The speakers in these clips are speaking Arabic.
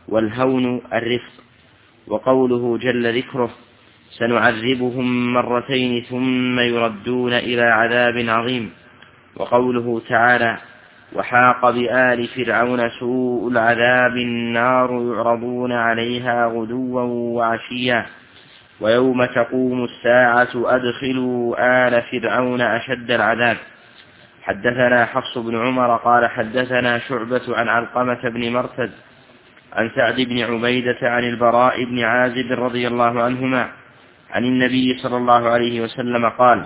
والهون الرفق. وقوله جل ذكره سنعذبهم مرتين ثم يردون إلى عذاب عظيم. وقوله تعالى وحاق بآل فرعون سوء العذاب النار يعرضون عليها غدوا وعشيا ويوم تقوم الساعة أدخلوا آل فرعون أشد العذاب. حدثنا حفص بن عمر قال حدثنا شعبة عن علقمة بن مرثد عن سعد بن عبيدة عن البراء بن عازب رضي الله عنهما عن النبي صلى الله عليه وسلم قال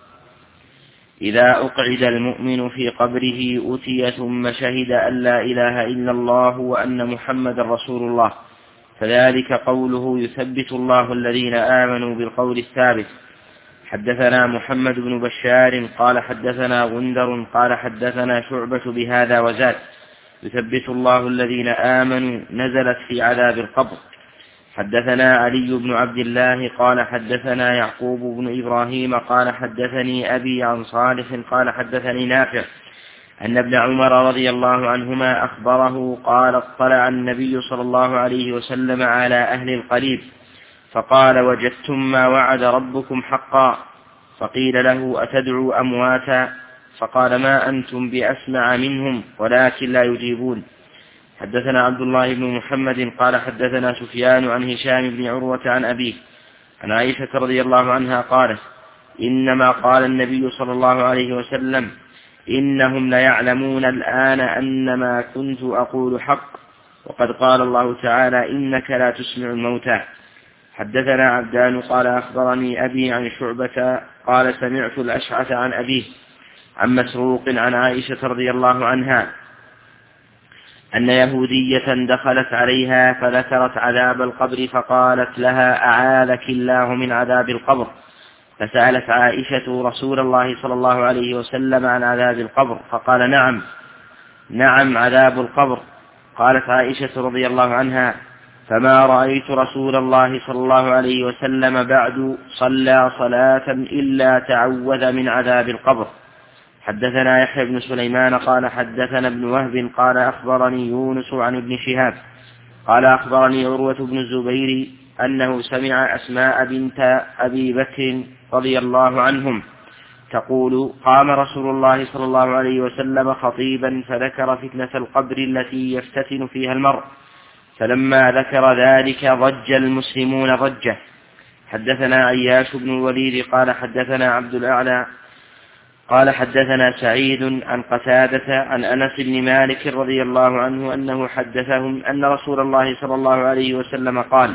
إذا أقعد المؤمن في قبره أتي ثم شهد أن لا إله إلا الله وأن محمد رسول الله فذلك قوله يثبت الله الذين آمنوا بالقول الثابت. حدثنا محمد بن بشار قال حدثنا غندر قال حدثنا شعبة بهذا وزاد يثبت الله الذين آمنوا نزلت في عذاب القبر. حدثنا علي بن عبد الله قال حدثنا يعقوب بن إبراهيم قال حدثني أبي عن صالح قال حدثني نافع أن ابن عمر رضي الله عنهما أخبره قال اطلع النبي صلى الله عليه وسلم على أهل القريب فقال وجدتم ما وعد ربكم حقا فقيل له أتدعو أمواتا فقال ما أنتم بأسمع منهم ولكن لا يجيبون. حدثنا عبد الله بن محمد قال حدثنا سفيان عن هشام بن عروة عن أبيه عن عائشة رضي الله عنها قالت إنما قال النبي صلى الله عليه وسلم إنهم ليعلمون الآن أن ما كنت أقول حق وقد قال الله تعالى إنك لا تسمع الموتى. حدثنا عبدان قال أخبرني أبي عن شعبة قال سمعت الأشعث عن أبيه عن مسروق عن عائشة رضي الله عنها أن يهودية دخلت عليها فذكرت عذاب القبر فقالت لها أعاذك الله من عذاب القبر فسألت عائشة رسول الله صلى الله عليه وسلم عن عذاب القبر فقال نعم عذاب القبر. قالت عائشة رضي الله عنها فما رأيت رسول الله صلى الله عليه وسلم بعد صلى صلاة إلا تعوذ من عذاب القبر. حدثنا يحيى بن سليمان قال حدثنا ابن وهب قال أخبرني يونس عن ابن شهاب قال أخبرني عروة بن الزبير أنه سمع أسماء بنت أبي بكر رضي الله عنهم تقول قام رسول الله صلى الله عليه وسلم خطيبا فذكر فتنة القبر التي يفتتن فيها المرء فلما ذكر ذلك ضج المسلمون ضجة. حدثنا عياش بن الوليد قال حدثنا عبد الأعلى قال حدثنا سعيد عن قتادة عن أنس بن مالك رضي الله عنه أنه حدثهم أن رسول الله صلى الله عليه وسلم قال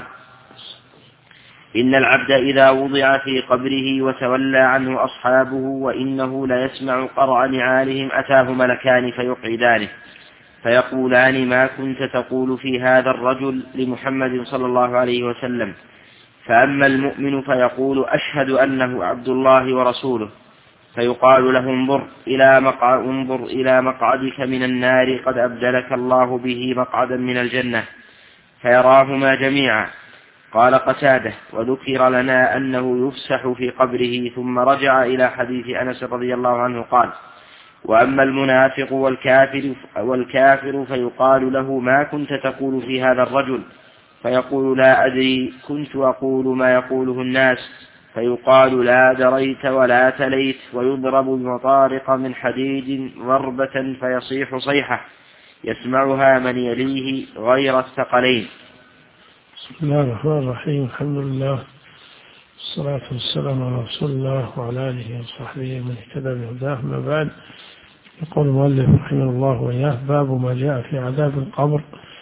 إن العبد إذا وضع في قبره وتولى عنه أصحابه وإنه ليسمع قرع نعالهم أتاه ملكان فيقعدانه فيقولان ما كنت تقول في هذا الرجل لمحمد صلى الله عليه وسلم فأما المؤمن فيقول أشهد أنه عبد الله ورسوله فيقال له انظر إلى مقعدك من النار قد أبدلك الله به مقعدا من الجنة فيراهما جميعا. قال قتادة وذكر لنا أنه يفسح في قبره ثم رجع إلى حديث أنس رضي الله عنه قال وأما المنافق والكافر فيقال له ما كنت تقول في هذا الرجل فيقول لا أدري كنت أقول ما يقوله الناس فيقال لا دريت ولا تليت ويضرب بمطارق من حديد ضربة فيصيح صيحة يسمعها من يليه غير الثقلين. بسم الله الرحمن الرحيم الحمد لله والصلاة والسلام على رسول الله وعلى آله وصحبه من اهتدى بهداه. ما بعد يقول المؤلف رحمه الله وإياه باب ما جاء في عذاب القبر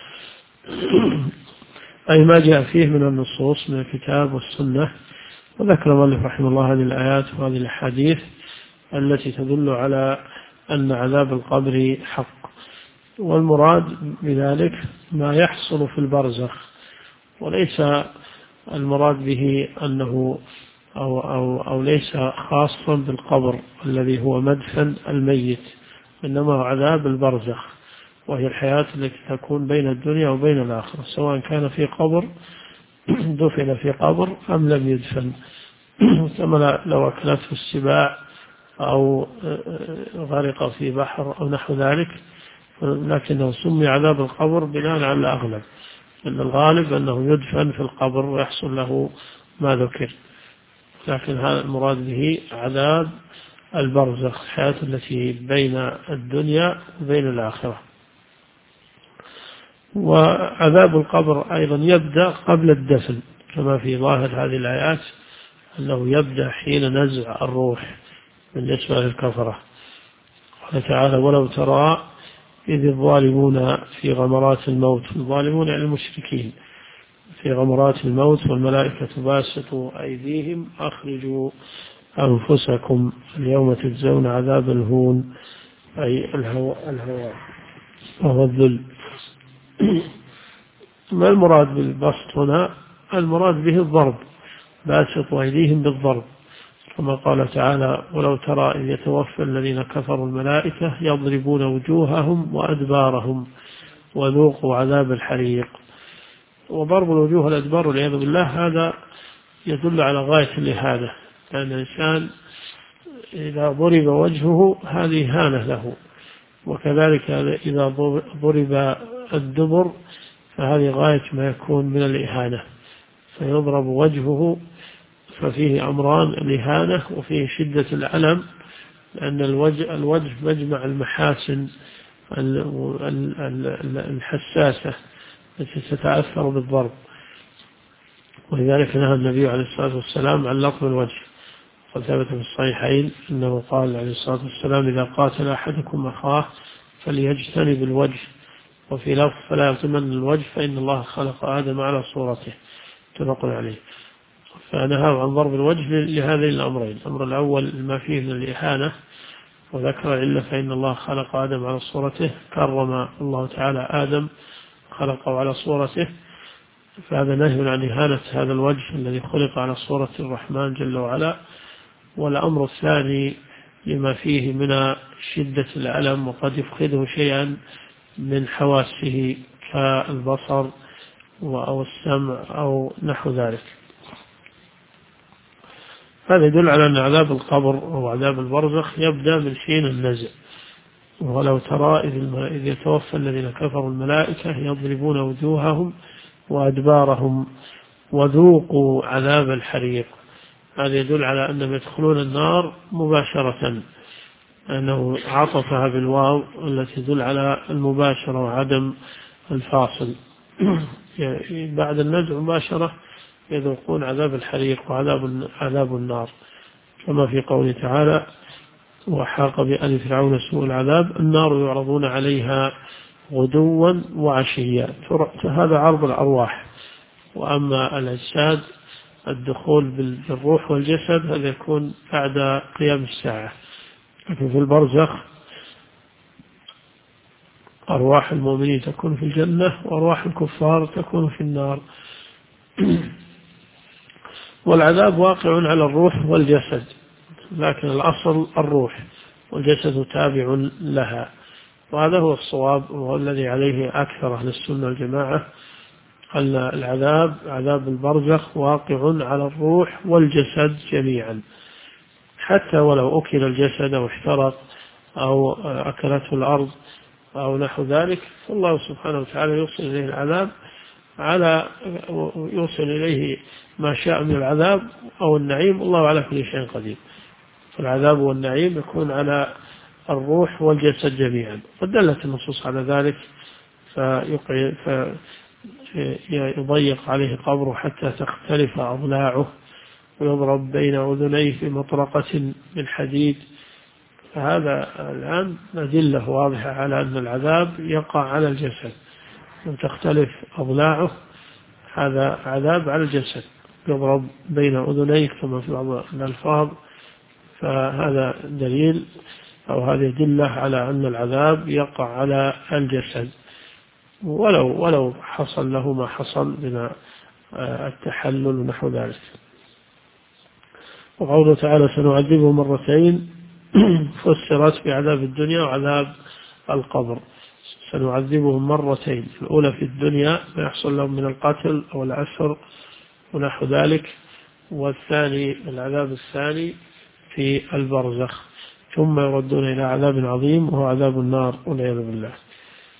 أي ما جاء فيه من النصوص من الكتاب والسنة. وذكر المؤلف رحمه الله هذه الآيات وهذه الأحاديث التي تدل على أن عذاب القبر حق والمراد بذلك ما يحصل في البرزخ وليس المراد به أنه أو ليس خاصا بالقبر الذي هو مدفن الميت إنما هو عذاب البرزخ وهي الحياة التي تكون بين الدنيا وبين الآخرة سواء كان في قبر دفن في قبر أم لم يدفن كما لو أكلته السباع أو غرق في بحر أو نحو ذلك لكنه سمي عذاب القبر بناء على الأغلب أن الغالب أنه يدفن في القبر ويحصل له ما ذكر، لكن هذا المراد به عذاب البرزخ، الحياة التي بين الدنيا وبين الآخرة. وعذاب القبر أيضا يبدأ قبل الدفن، كما في ظاهر هذه الآيات أنه يبدأ حين نزع الروح بالنسبة للكفرة. قال تعالى: ولو ترى إذ الظالمون في غمرات الموت، الظالمون يعني المشركين في غمرات الموت والملائكة باسطوا أيديهم أخرجوا أنفسكم اليوم تجزون عذاب الهون، أي الهوان وهو الذل. ما المراد بالبسط هنا؟ المراد به الضرب، باسطوا أيديهم بالضرب، كما قال تعالى: ولو ترى إذ يتوفى الذين كفروا الملائكة يضربون وجوههم وأدبارهم وذوقوا عذاب الحريق. وضرب الوجوه والأدبار والعياذ بالله هذا يدل على غاية الإهانة، لأن الإنسان إذا ضرب وجهه هذه إهانة له، وكذلك إذا ضرب الدبر فهذه غاية ما يكون من الإهانة، فيضرب وجهه ففيه أمران: الإهانة وفيه شدة الألم، لأن الوجه مجمع المحاسن الحساسة التي تتأثر بالضرب، ولذلك نهى النبي عليه الصلاة والسلام عن لطم الوجه، قد ثبت في الصحيحين أنه قال عليه الصلاة والسلام: إذا قاتل أحدكم أخاه فليجتنب الوجه، وفي لفظ: فلا يلطمن الوجه فإن الله خلق آدم على صورته، متفق عليه. فنهى عن ضرب الوجه لهذين الأمرين: الأمر الأول ما فيه من الإهانة، وذكر العلة فإن الله خلق آدم على صورته، كرم الله تعالى آدم خلقه على صورته، فهذا نهي عن إهانة هذا الوجه الذي خلق على صورة الرحمن جل وعلا. والأمر الثاني لما فيه من شدة الألم، وقد يفقده شيئا من حواسه كالبصر أو السمع أو نحو ذلك. هذا يدل على أن عذاب القبر أو عذاب البرزخ يبدأ من حين النزع. ولو ترى إذ يتوفى الذين كفروا الملائكة يضربون وجوههم وأدبارهم وذوقوا عذاب الحريق. هذا يدل على أنهم يدخلون النار مباشرة، أنه عطفها بالواو التي تدل على المباشرة وعدم الفاصل. يعني بعد النزع مباشرة يذوقون عذاب الحريق وعذاب النار، كما في قوله تعالى: وحاق بآل فرعون سوء العذاب النار يعرضون عليها غدوا وعشيا. هذا عرض الأرواح. وأما الأجساد الدخول بالروح والجسد هذا يكون بعد قيام الساعة. لكن في البرزخ أرواح المؤمنين تكون في الجنة وأرواح الكفار تكون في النار. والعذاب واقع على الروح والجسد، لكن الأصل الروح والجسد تابع لها، وهذا هو الصواب وهو الذي عليه أكثر أهل السنة والجماعة، أن العذاب عذاب البرزخ واقع على الروح والجسد جميعا، حتى ولو أكل الجسد أو احترق أو أكلته الأرض أو نحو ذلك، فالله سبحانه وتعالى يوصل إليه العذاب يوصل إليه ما شاء من العذاب أو النعيم، الله على كل شيء قدير. فالعذاب والنعيم يكون على الروح والجسد جميعا، ودلت النصوص على ذلك، فيضيق عليه قبره حتى تختلف أضلاعه ويضرب بين أذنيه بمطرقة من حديد. فهذا الآن أدلة واضحة على أن العذاب يقع على الجسد، وتختلف أضلاعه، هذا عذاب على الجسد يضرب بين أذنيه كما في بعض الألفاظ. فهذا دليل أو هذه دلة على أن العذاب يقع على الجسد، ولو حصل له ما حصل من التحلل ونحو ذلك. وقوله تعالى: سنعذبه مرتين فسرت بعذاب الدنيا وعذاب القبر. سنعذبهم مرتين، الأولى في الدنيا ما يحصل لهم من القتل أو الأسر ونحو ذلك، والثاني العذاب الثاني في البرزخ، ثم يردون إلى عذاب عظيم وهو عذاب النار والعياذ بالله.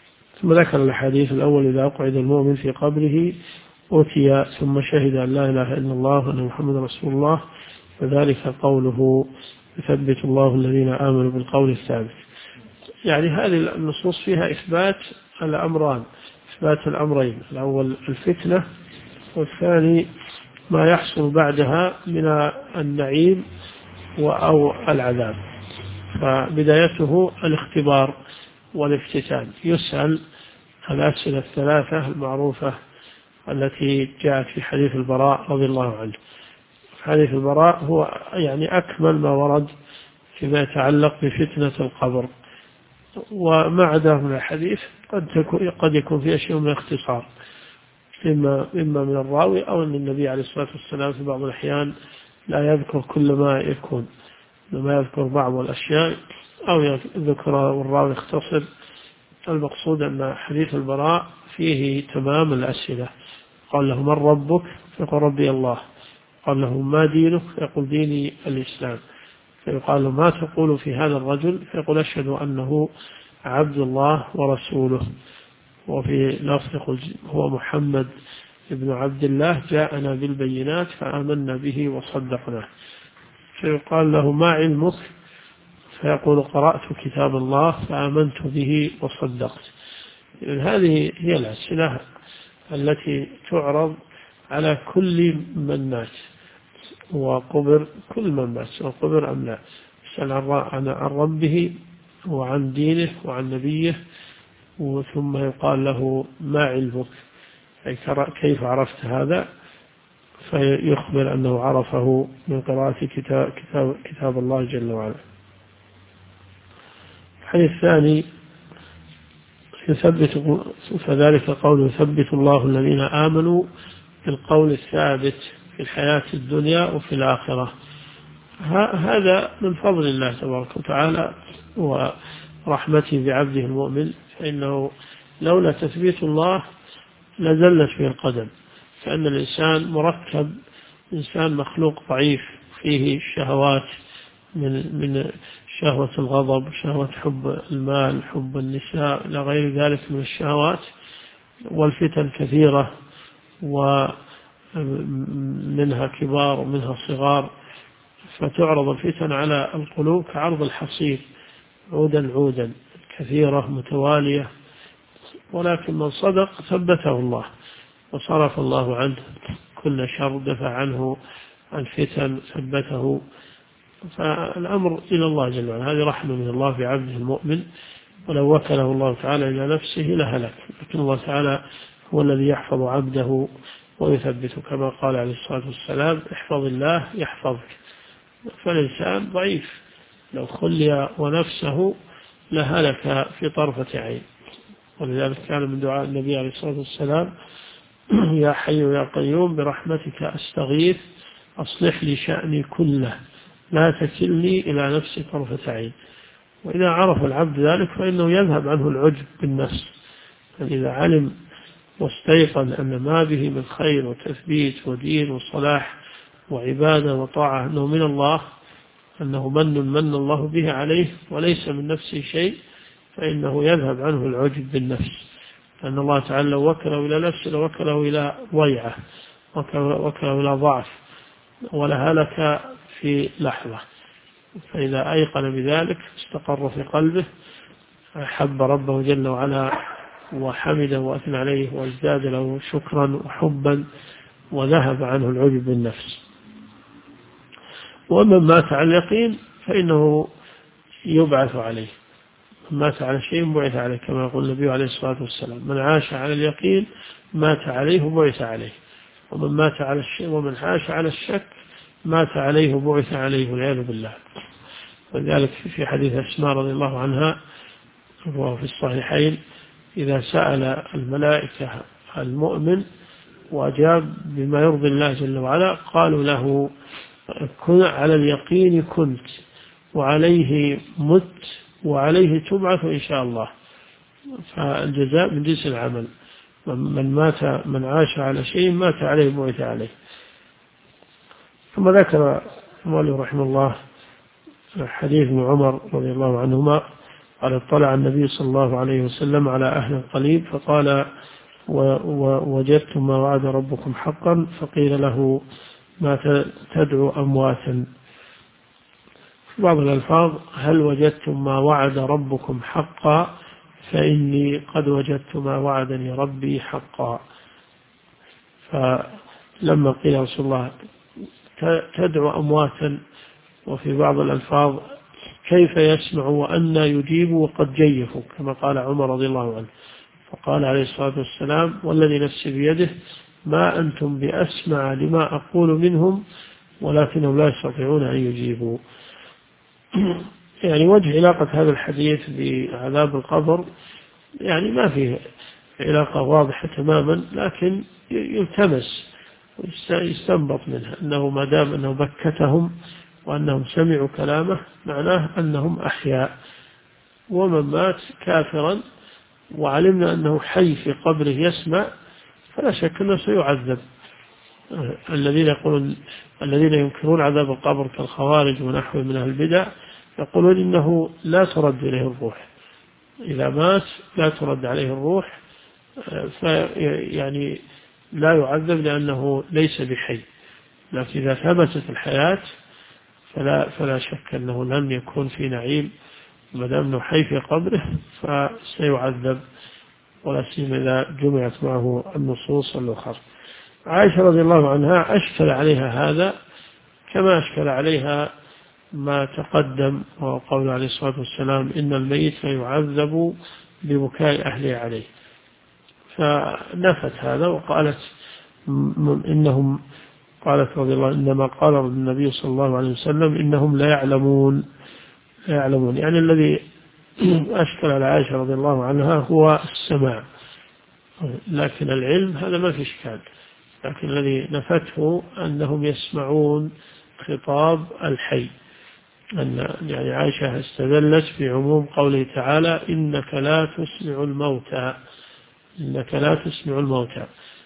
ثم ذكر الحديث الأول: إذا أقعد المؤمن في قبره أتي ثم شهد أن لا إله إلا الله وأن محمد رسول الله، فذلك قوله: يثبت الله الذين آمنوا بالقول الثابت. يعني هذه النصوص فيها إثبات الأمران، إثبات الأمرين: الأول الفتنة، والثاني ما يحصل بعدها من النعيم أو العذاب. فبدايته الاختبار والافتتان، يسأل الأسئلة الثلاثة المعروفة التي جاءت في حديث البراء رضي الله عنه. حديث البراء هو يعني أكمل ما ورد فيما يتعلق بفتنة القبر، وما عداه من الحديث قد يكون فيه شيء من الاختصار، إما من الراوي أو أن النبي عليه الصلاة والسلام في بعض الأحيان لا يذكر كل ما يكون، لما يذكر بعض الأشياء أو يذكر والراوي يختصر. المقصود أن حديث البراء فيه تمام الأسئلة. قال له: من ربك؟ فيقول: ربي الله. قال له: ما دينك؟ فيقول: ديني الإسلام. فيقال له: ما تقول في هذا الرجل؟ فيقول: أشهد أنه عبد الله ورسوله. وفي لفظ يقول: هو محمد ابن عبد الله جاءنا بالبينات فآمنا به وصدقناه. فيقال له: ما علمك؟ فيقول: قرأت كتاب الله فآمنت به وصدقت. هذه هي الأسئلة التي تعرض على كل من مات وقبر، كل من مات وقبر أم لا، يسأل عن ربه وعن دينه وعن نبيه، ثم يقال له: ما علمك؟ أي كيف عرفت هذا؟ فيخبر أنه عرفه من قراءة كتاب الله جل وعلا. الحديث الثاني: فذلك قوله: يثبت الله الذين آمنوا بالقول الثابت في الحياة الدنيا وفي الآخرة. هذا من فضل الله تبارك وتعالى ورحمته بعبده المؤمن، فإنه لولا تثبيت الله لزلت به القدم، فإن الإنسان مركب، إنسان مخلوق ضعيف فيه شهوات من شهوة الغضب، شهوة حب المال، حب النساء، إلى غير ذلك من الشهوات، والفتن كثيرة ومنها كبار ومنها صغار، فتعرض الفتن على القلوب كعرض الحصير عودا عودا، كثيرة متوالية. ولكن من صدق ثبته الله وصرف الله عنه كل شر، دفع عنه الفتن، ثبته. فالأمر إلى الله جل وعلا، هذه رحمة من الله بعبده المؤمن، ولو وكله الله تعالى إلى نفسه لهلك، لكن الله تعالى هو الذي يحفظ عبده ويثبته، كما قال عليه الصلاة والسلام: احفظ الله يحفظك. فالإنسان ضعيف، لو خلي ونفسه لهلك في طرفة عين. ولذلك كان من دعاء النبي عليه الصلاة والسلام: يا حي يا قيوم برحمتك أستغيث أصلح لي شأني كله لا تكلني إلى نفسي طرفة عين. وإذا عرف العبد ذلك فإنه يذهب عنه العجب بالنفس، فإذا علم واستيقن أن ما به من خير وتثبيت ودين وصلاح وعبادة وطاعة أنه من الله، أنه من الله به عليه وليس من نفسه شيء، فإنه يذهب عنه العجب بالنفس. لأن الله تعالى لو وكله إلى نفسه لوكله إلى ضيعة، وكله إلى ضعف، ولهلك في لحظة. فإذا أيقن بذلك استقر في قلبه، أحب ربه جل وعلا وحمده وأثنى عليه وازداد له شكرا وحبا، وذهب عنه العجب بالنفس. ومن مات على اليقين فإنه يبعث عليه، من مات على شيء بعث عليه، كما يقول النبي عليه الصلاة والسلام: من عاش على اليقين مات عليه وبعث عليه، ومن مات على الشيء ومن عاش على الشك مات عليه وبعث عليه، والعياذ بالله. ولذلك في حديث أسماء رضي الله عنها وهو في الصحيحين: إذا سأل الملائكة المؤمن وأجاب بما يرضي الله جل وعلا قالوا له: كن على اليقين كنت، وعليه مت، وعليه تبعث إن شاء الله. فالجزاء من جنس العمل، من عاش على شيء مات عليه بعث عليه. ثم ذكر المؤلف رحمه الله حديث ابن عمر رضي الله عنهما قال اطلع النبي صلى الله عليه وسلم على أهل القليب فقال وجدتم ما وعد ربكم حقا، فقيل له ما تدعو أمواتا. في بعض الألفاظ هل وجدتم ما وعد ربكم حقا، فإني قد وجدت ما وعدني ربي حقا. فلما قيل رسول الله تدعو أمواتا، وفي بعض الألفاظ كيف يسمع وأن يجيب وقد جيفوا، كما قال عمر رضي الله عنه، فقال عليه الصلاة والسلام والذي نفسي بيده ما أنتم بأسمع لما أقول منهم ولكنهم لا يستطيعون أن يجيبوا. يعني وجه علاقة هذا الحديث بعذاب القبر يعني ما فيه علاقة واضحة تماما، لكن يلتمس ويستنبط منها أنه ما دام أنه بكتهم وأنهم سمعوا كلامه معناه أنهم أحياء، ومن مات كافرا وعلمنا أنه حي في قبره يسمع فلا شك أنه سيعذب. الذين ينكرون عذاب القبر كالخوارج ونحو من أهل البدع يقولون إنه لا ترد إليه الروح، إذا مات لا ترد عليه الروح، يعني لا يعذب لأنه ليس بحي. لكن إذا ثبتت الحياة فلا شك أنه لن يكون في نعيم ما دام أنه حي في قبره، فسيعذب، ولا سيما إذا جمعت معه النصوص الأخرى. عائشة رضي الله عنها أشكل عليها هذا كما أشكل عليها ما تقدم، وقول عليه الصلاة والسلام إن الميت يعذب ببكاء أهله عليه، فنفت هذا وقالت إنهم قالت رضي الله إنما قال النبي صلى الله عليه وسلم إنهم لا يعلمون يعني الذي أشكل على عائشة رضي الله عنها هو السماع، لكن العلم هذا ما في إشكال، لكن الذي نفته أنهم يسمعون خطاب الحي، أن يعني عائشة استدلت في عموم قوله تعالى إنك لا تسمع الموتى،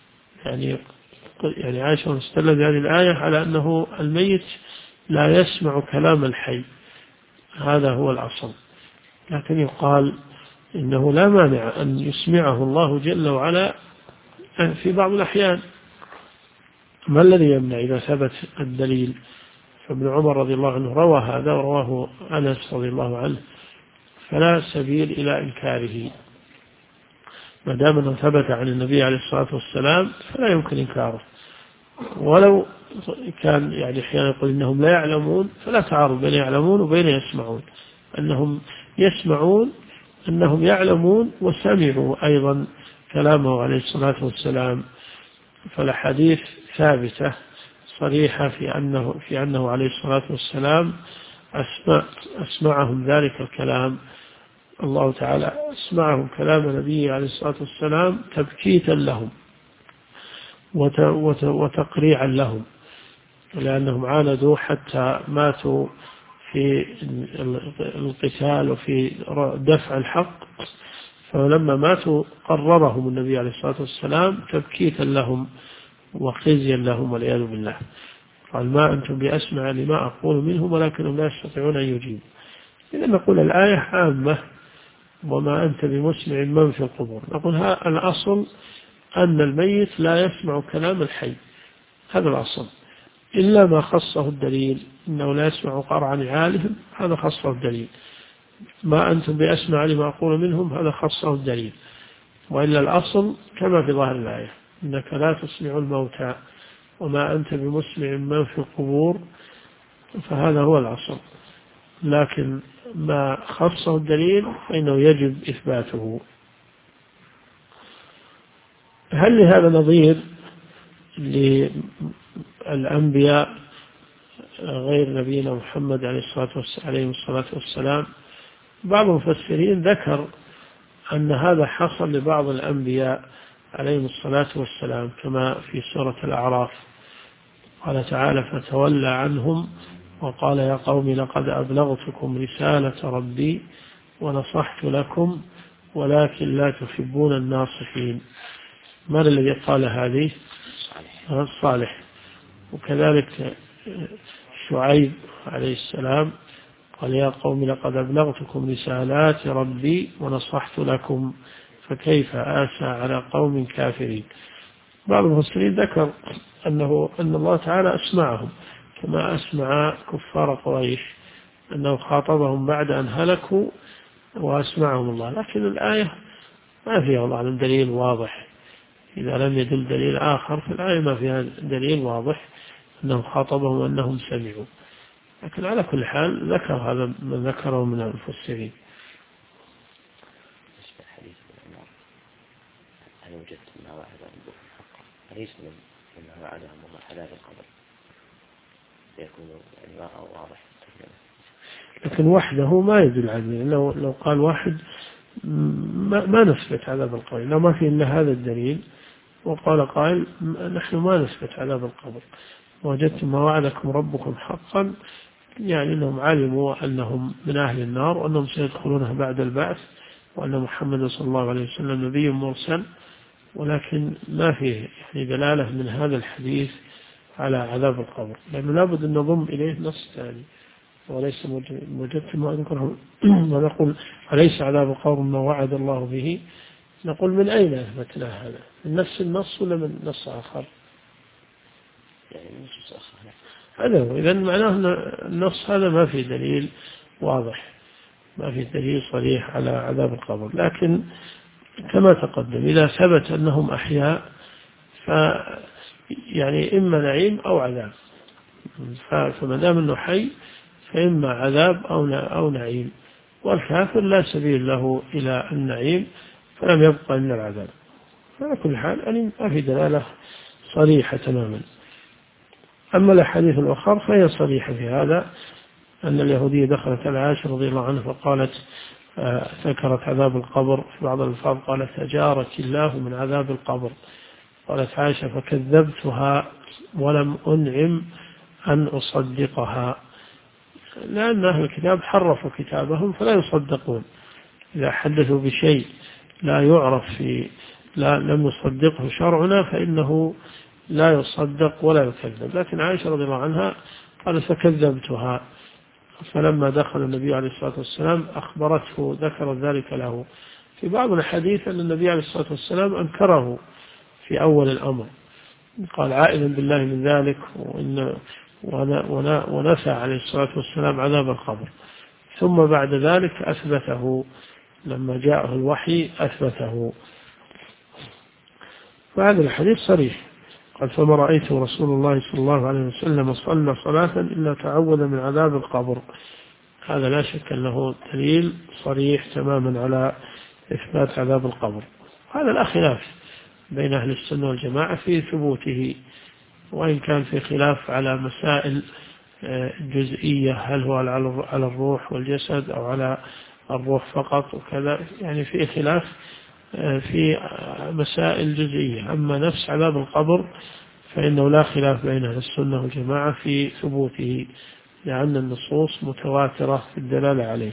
يعني عائشة استدلت هذه الآية على أنه الميت لا يسمع كلام الحي، هذا هو الأصل. لكن يقال إنه لا مانع أن يسمعه الله جل وعلا في بعض الأحيان، ما الذي يمنع إذا ثبت الدليل؟ فابن عمر رضي الله عنه روى هذا ورواه أنس رضي الله عنه، فلا سبيل إلى إنكاره ما دام أنه ثبت عن النبي عليه الصلاة والسلام فلا يمكن إنكاره. ولو كان يعني أحيانا يقول إنهم لا يعلمون، فلا تعارض بين يعلمون وبين يسمعون، أنهم يسمعون أنهم يعلمون وسمعوا أيضا كلامه عليه الصلاة والسلام، فالحديث ثابتة صريحة في أنه عليه الصلاة والسلام أسمعهم ذلك الكلام، الله تعالى أسمعهم كلام نبيه عليه الصلاة والسلام تبكيتا لهم وتقريعا لهم، لأنهم عاندوا حتى ماتوا في القتال وفي دفع الحق، فلما ماتوا قررهم النبي عليه الصلاة والسلام تبكيتا لهم وخزيا لهم والعياذ بالله. قال ما أنتم بأسمع لما أقول منهم ولكنهم لا يستطيعون أن يجيبوا. إذا نقول الآية عامة وما أنت بمسمع من في القبور، نقول الأصل أن الميت لا يسمع كلام الحي، هذا الأصل، إلا ما خصه الدليل إنه لا يسمع قرع نعالهم، هذا خصه الدليل. ما أنتم بأسمع لما أقول منهم، هذا خصه الدليل، وإلا الأصل كما في ظاهر الآية إنك لا تسمع الموتى وما أنت بمسمع من في القبور، فهذا هو الأصل، لكن ما خصه الدليل فإنه يجب إثباته. هل لهذا نظير للأنبياء غير نبينا محمد عليه الصلاة والسلام؟ بعض المفسرين ذكر أن هذا حصل لبعض الأنبياء عليهم الصلاة والسلام، كما في سورة الأعراف قال تعالى فتولى عنهم وقال يا قوم لقد أبلغتكم رسالة ربي ونصحت لكم ولكن لا تحبون الناصحين. من الذي قال هذه؟ صالح. وكذلك شعيب عليه السلام قال يا قوم لقد أبلغتكم رسالات ربي ونصحت لكم فكيف آسى على قوم كافرين. بعض المفسرين ذكر أن الله تعالى أسمعهم كما أسمع كفار قريش، أنه خاطبهم بعد أن هلكوا وأسمعهم الله، لكن الآية ما فيها والله عن دليل واضح. إذا لم يدل دليل آخر في الآية ما فيها دليل واضح أنه خاطبهم وأنهم سمعوا، لكن على كل حال ذكر هذا من ذكره من المفسرين. هل وجدت ما وعد ربكم حقا؟ أليس مما وعدهم الله عذاب القبر يكون يعني واضح؟ لكن وحده ما يدل عليه، لو قال واحد ما نثبت عذاب القبر، لو ما في إلا هذا الدليل وقال قائل نحن ما نثبت عذاب القبر، وجدتم ما وعدكم ربكم حقا، يعني أنهم علموا أنهم من أهل النار وأنهم سيدخلونها بعد البعث، وأن محمد صلى الله عليه وسلم نبي مرسل، ولكن ما فيه يعني دلالة من هذا الحديث على عذاب القبر، لأنه لابد أن نضم إليه نص ثاني وليس وجدتم ما أذكره. ونقول أليس عذاب القبر ما وعد الله به؟ نقول من أين أثبتنا هذا؟ من نفس النص ولا من نص آخر؟ يعني من نص آخر. هذا هو. إذن معناه أن النص هذا ما في دليل واضح، ما في دليل صريح على عذاب القبر، لكن كما تقدم إذا ثبت أنهم أحياء يعني إما نعيم أو عذاب، فما دام أنه حي فإما عذاب أو نعيم، والكافر لا سبيل له إلى النعيم فلم يبقى إلا العذاب. على كل حال يعني ما في دلالة صريحة تماما. أما الأحاديث الأخرى فهي صريحة في هذا، أن اليهودية دخلت على عائشة رضي الله عنها فقالت ذكرت عذاب القبر، في بعض الألفاظ قالت أجارك الله من عذاب القبر. قالت عائشة فكذبتها ولم أنعم أن أصدقها، لأن أهل الكتاب حرفوا كتابهم فلا يصدقون، إذا حدثوا بشيء لا يعرف لم يصدقه شرعنا فإنه لا يصدق ولا يكذب. لكن عائشة رضي الله عنها قالت فكذبتها، فلما دخل النبي عليه الصلاة والسلام أخبرته ذكر ذلك له. في بعض الحديث أن النبي عليه الصلاة والسلام أنكره في أول الأمر، قال عائذا بالله من ذلك، ونفى عليه الصلاة والسلام عذاب القبر، ثم بعد ذلك أثبته لما جاءه الوحي أثبته. وهذا الحديث صريح، قال فما رأيت رسول الله صلى الله عليه وسلم صلى صلاة إلا تعوذ من عذاب القبر. هذا لا شك أنه دليل صريح تماما على إثبات عذاب القبر. هذا لا خلاف بين أهل السنة والجماعة في ثبوته، وإن كان في خلاف على مسائل جزئية، هل هو على الروح والجسد أو على الروح فقط وكذا، يعني في خلاف في مسائل جزئية. أما نفس عذاب القبر فإنه لا خلاف بين أهل السنة والجماعة في ثبوته، لأن النصوص متواترة في الدلالة عليه.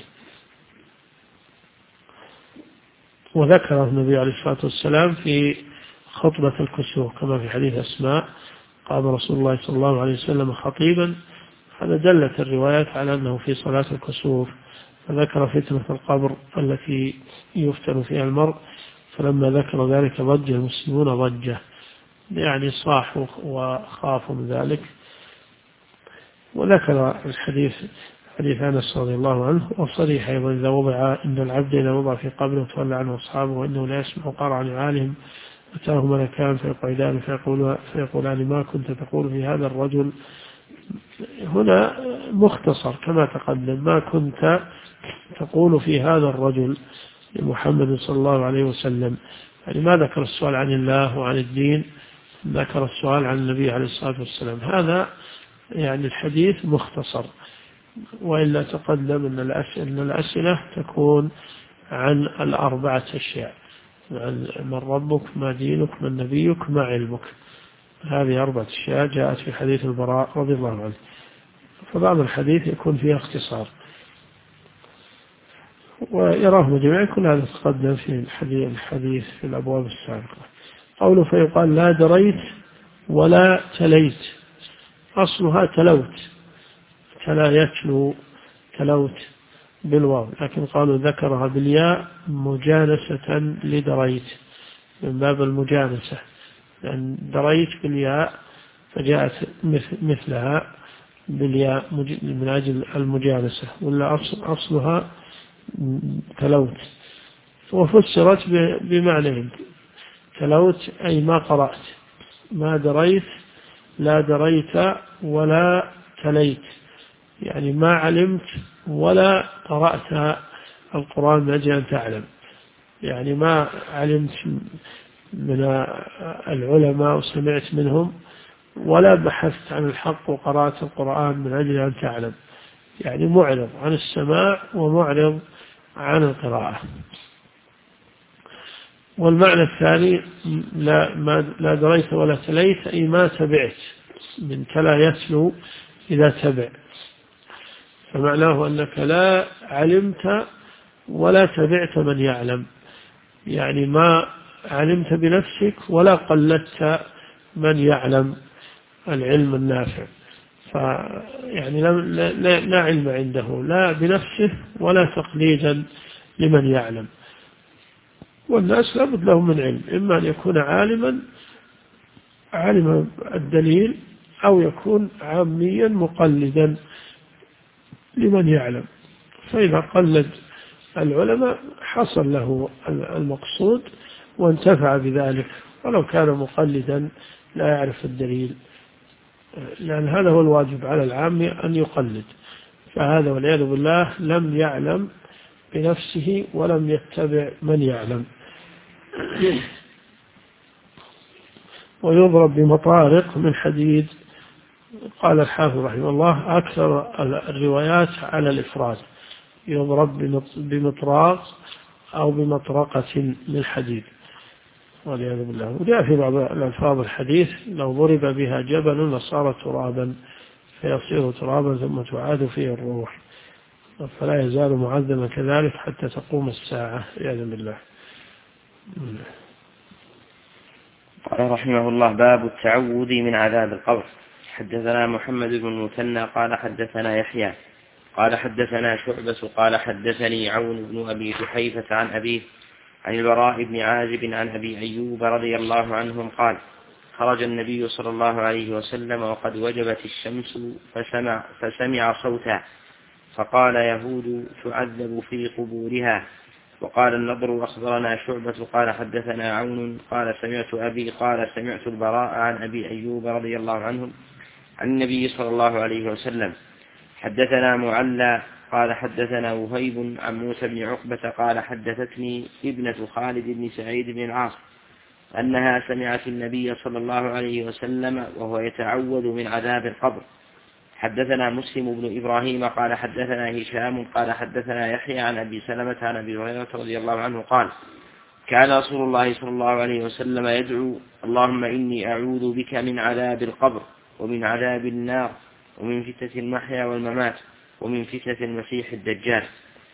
وذكر النبي عليه الصلاة والسلام في خطبة الكسوف كما في حديث أسماء قام رسول الله صلى الله عليه وسلم خطيبا، هذا دلت الروايات على أنه في صلاة الكسوف، فذكر فتنة القبر التي يفتن فيها المرء، فلما ذكر ذلك ضج المسلمون ضجة، يعني صاحوا وخافوا من ذلك. وذكر الحديث حديث أنس رضي الله عنه وصريح أيضا إن العبد إذا وضع في قبره تولى عنه أصحابه وإنه لا يسمع قرع نعالهم أتاه ملكان فيقعدان فيقولان ما كنت تقول في هذا الرجل. هنا مختصر كما تقدم، ما كنت تقول في هذا الرجل لمحمد صلى الله عليه وسلم، يعني ما ذكر السؤال عن الله وعن الدين، ذكر السؤال عن النبي عليه الصلاة والسلام. هذا يعني الحديث مختصر، وإلا تقدم أن الأسئلة تكون عن الأربعة أشياء: من ربك، ما دينك، من نبيك، ما علمك. هذه أربعة أشياء جاءت في حديث البراء رضي الله عنه، فبعض الحديث يكون فيها اختصار، ويراه جميعا. كل هذا تقدم في الحديث في الأبواب السابقة. قوله فيقال لا دريت ولا تليت، أصلها تلوت، تلا يتلو تلوت بالواو، لكن قالوا ذكرها بالياء مجانسة لدريت من باب المجانسة، لأن دريت بالياء فجاءت مثلها بالياء من أجل المجانسة، ولا أصلها تلوت. وفسرت بمعنى تلوت أي ما قرأت، ما دريت، لا دريت ولا تليت، يعني ما علمت ولا قرأت القرآن من أجل أن تعلم، يعني ما علمت من العلماء وسمعت منهم ولا بحثت عن الحق وقرأت القرآن من أجل أن تعلم، يعني معرض عن السماع ومعرض عن القراءة. والمعنى الثاني لا دريت ولا تليت أي ما تبعت، من تلا يتلو إذا تبع، فمعناه أنك لا علمت ولا تبعت من يعلم، يعني ما علمت بنفسك ولا قلدت من يعلم العلم النافع، فيعني لا علم عنده لا بنفسه ولا تقليدا لمن يعلم. والناس لابد لهم من علم، إما أن يكون عالما علم الدليل أو يكون عاميا مقلدا لمن يعلم، فإذا قلد العلماء حصل له المقصود وانتفع بذلك، ولو كان مقلدا لا يعرف الدليل، لأن هذا هو الواجب على العام أن يقلد، فهذا والعياذ بالله لم يعلم بنفسه ولم يتبع من يعلم. ويضرب بمطارق من حديد. قال الحافظ رحمه الله أكثر الروايات على الإفراد، يضرب بمطراق أو بمطرقة من حديد والعياذ بالله. وجاء في بعض الألفاظ الحديث لو ضرب بها جبل لصار ترابا فيصير ترابا ثم تعاد فيه الروح، فلا يزال معذبا كذلك حتى تقوم الساعة والعياذ بالله. قال رحمه الله باب التعوذ من عذاب القبر. حدثنا محمد بن المثنى قال حدثنا يحيى قال حدثنا شعبة قال حدثني عون بن أبي جحيفة عن أبيه عن البراء بن عازب عن أبي أيوب رضي الله عنهم قال خرج النبي صلى الله عليه وسلم وقد وجبت الشمس فسمع صوتا فقال يهود تعذب في قبورها. وقال النضر أخبرنا شعبة قال حدثنا عون قال سمعت أبي قال سمعت البراء عن أبي أيوب رضي الله عنهم عن النبي صلى الله عليه وسلم. حدثنا معلى قال حدثنا وهيب عن موسى بن عقبة قال حدثتني ابنة خالد بن سعيد بن العاص أنها سمعت النبي صلى الله عليه وسلم وهو يتعوذ من عذاب القبر. حدثنا مسلم بن إبراهيم قال حدثنا هشام قال حدثنا يحيى عن أبي سلمة عن أبي هريرة رضي الله عنه قال كان رسول الله صلى الله عليه وسلم يدعو اللهم إني أعوذ بك من عذاب القبر ومن عذاب النار ومن فتنة المحيا والممات ومن فتنة المسيح الدجال.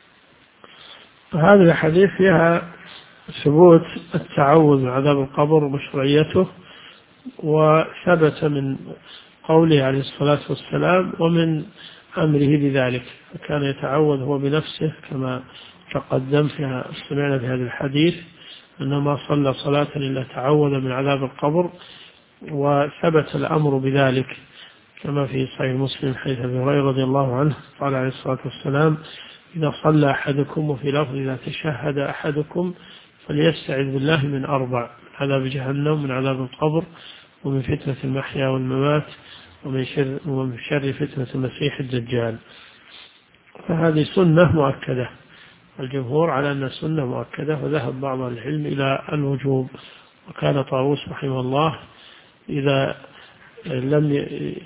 هذه الحديث فيها ثبوت التعوذ من عذاب القبر ومشروعيته، وثبت من قوله عليه الصلاة والسلام ومن أمره بذلك، كان يتعوذ هو بنفسه كما تقدم فيها سمعنا في هذا الحديث أنه ما صلى صلاة إلا تعوذ من عذاب القبر، وثبت الأمر بذلك كما في صحيح مسلم حيث أبي هريرة رضي الله عنه قال عليه الصلاة والسلام إذا صلى أحدكم وفي لفظ إذا تشهد أحدكم فليستعذ بالله من 4، من عذاب جهنم من عذاب القبر ومن فتنة المحيا والممات ومن شر فتنة المسيح الدجال. فهذه سنة مؤكدة، الجمهور على أن سنة مؤكدة، وذهب بعض العلم إلى الوجوب. وكان طاووس رحمه الله إذا لم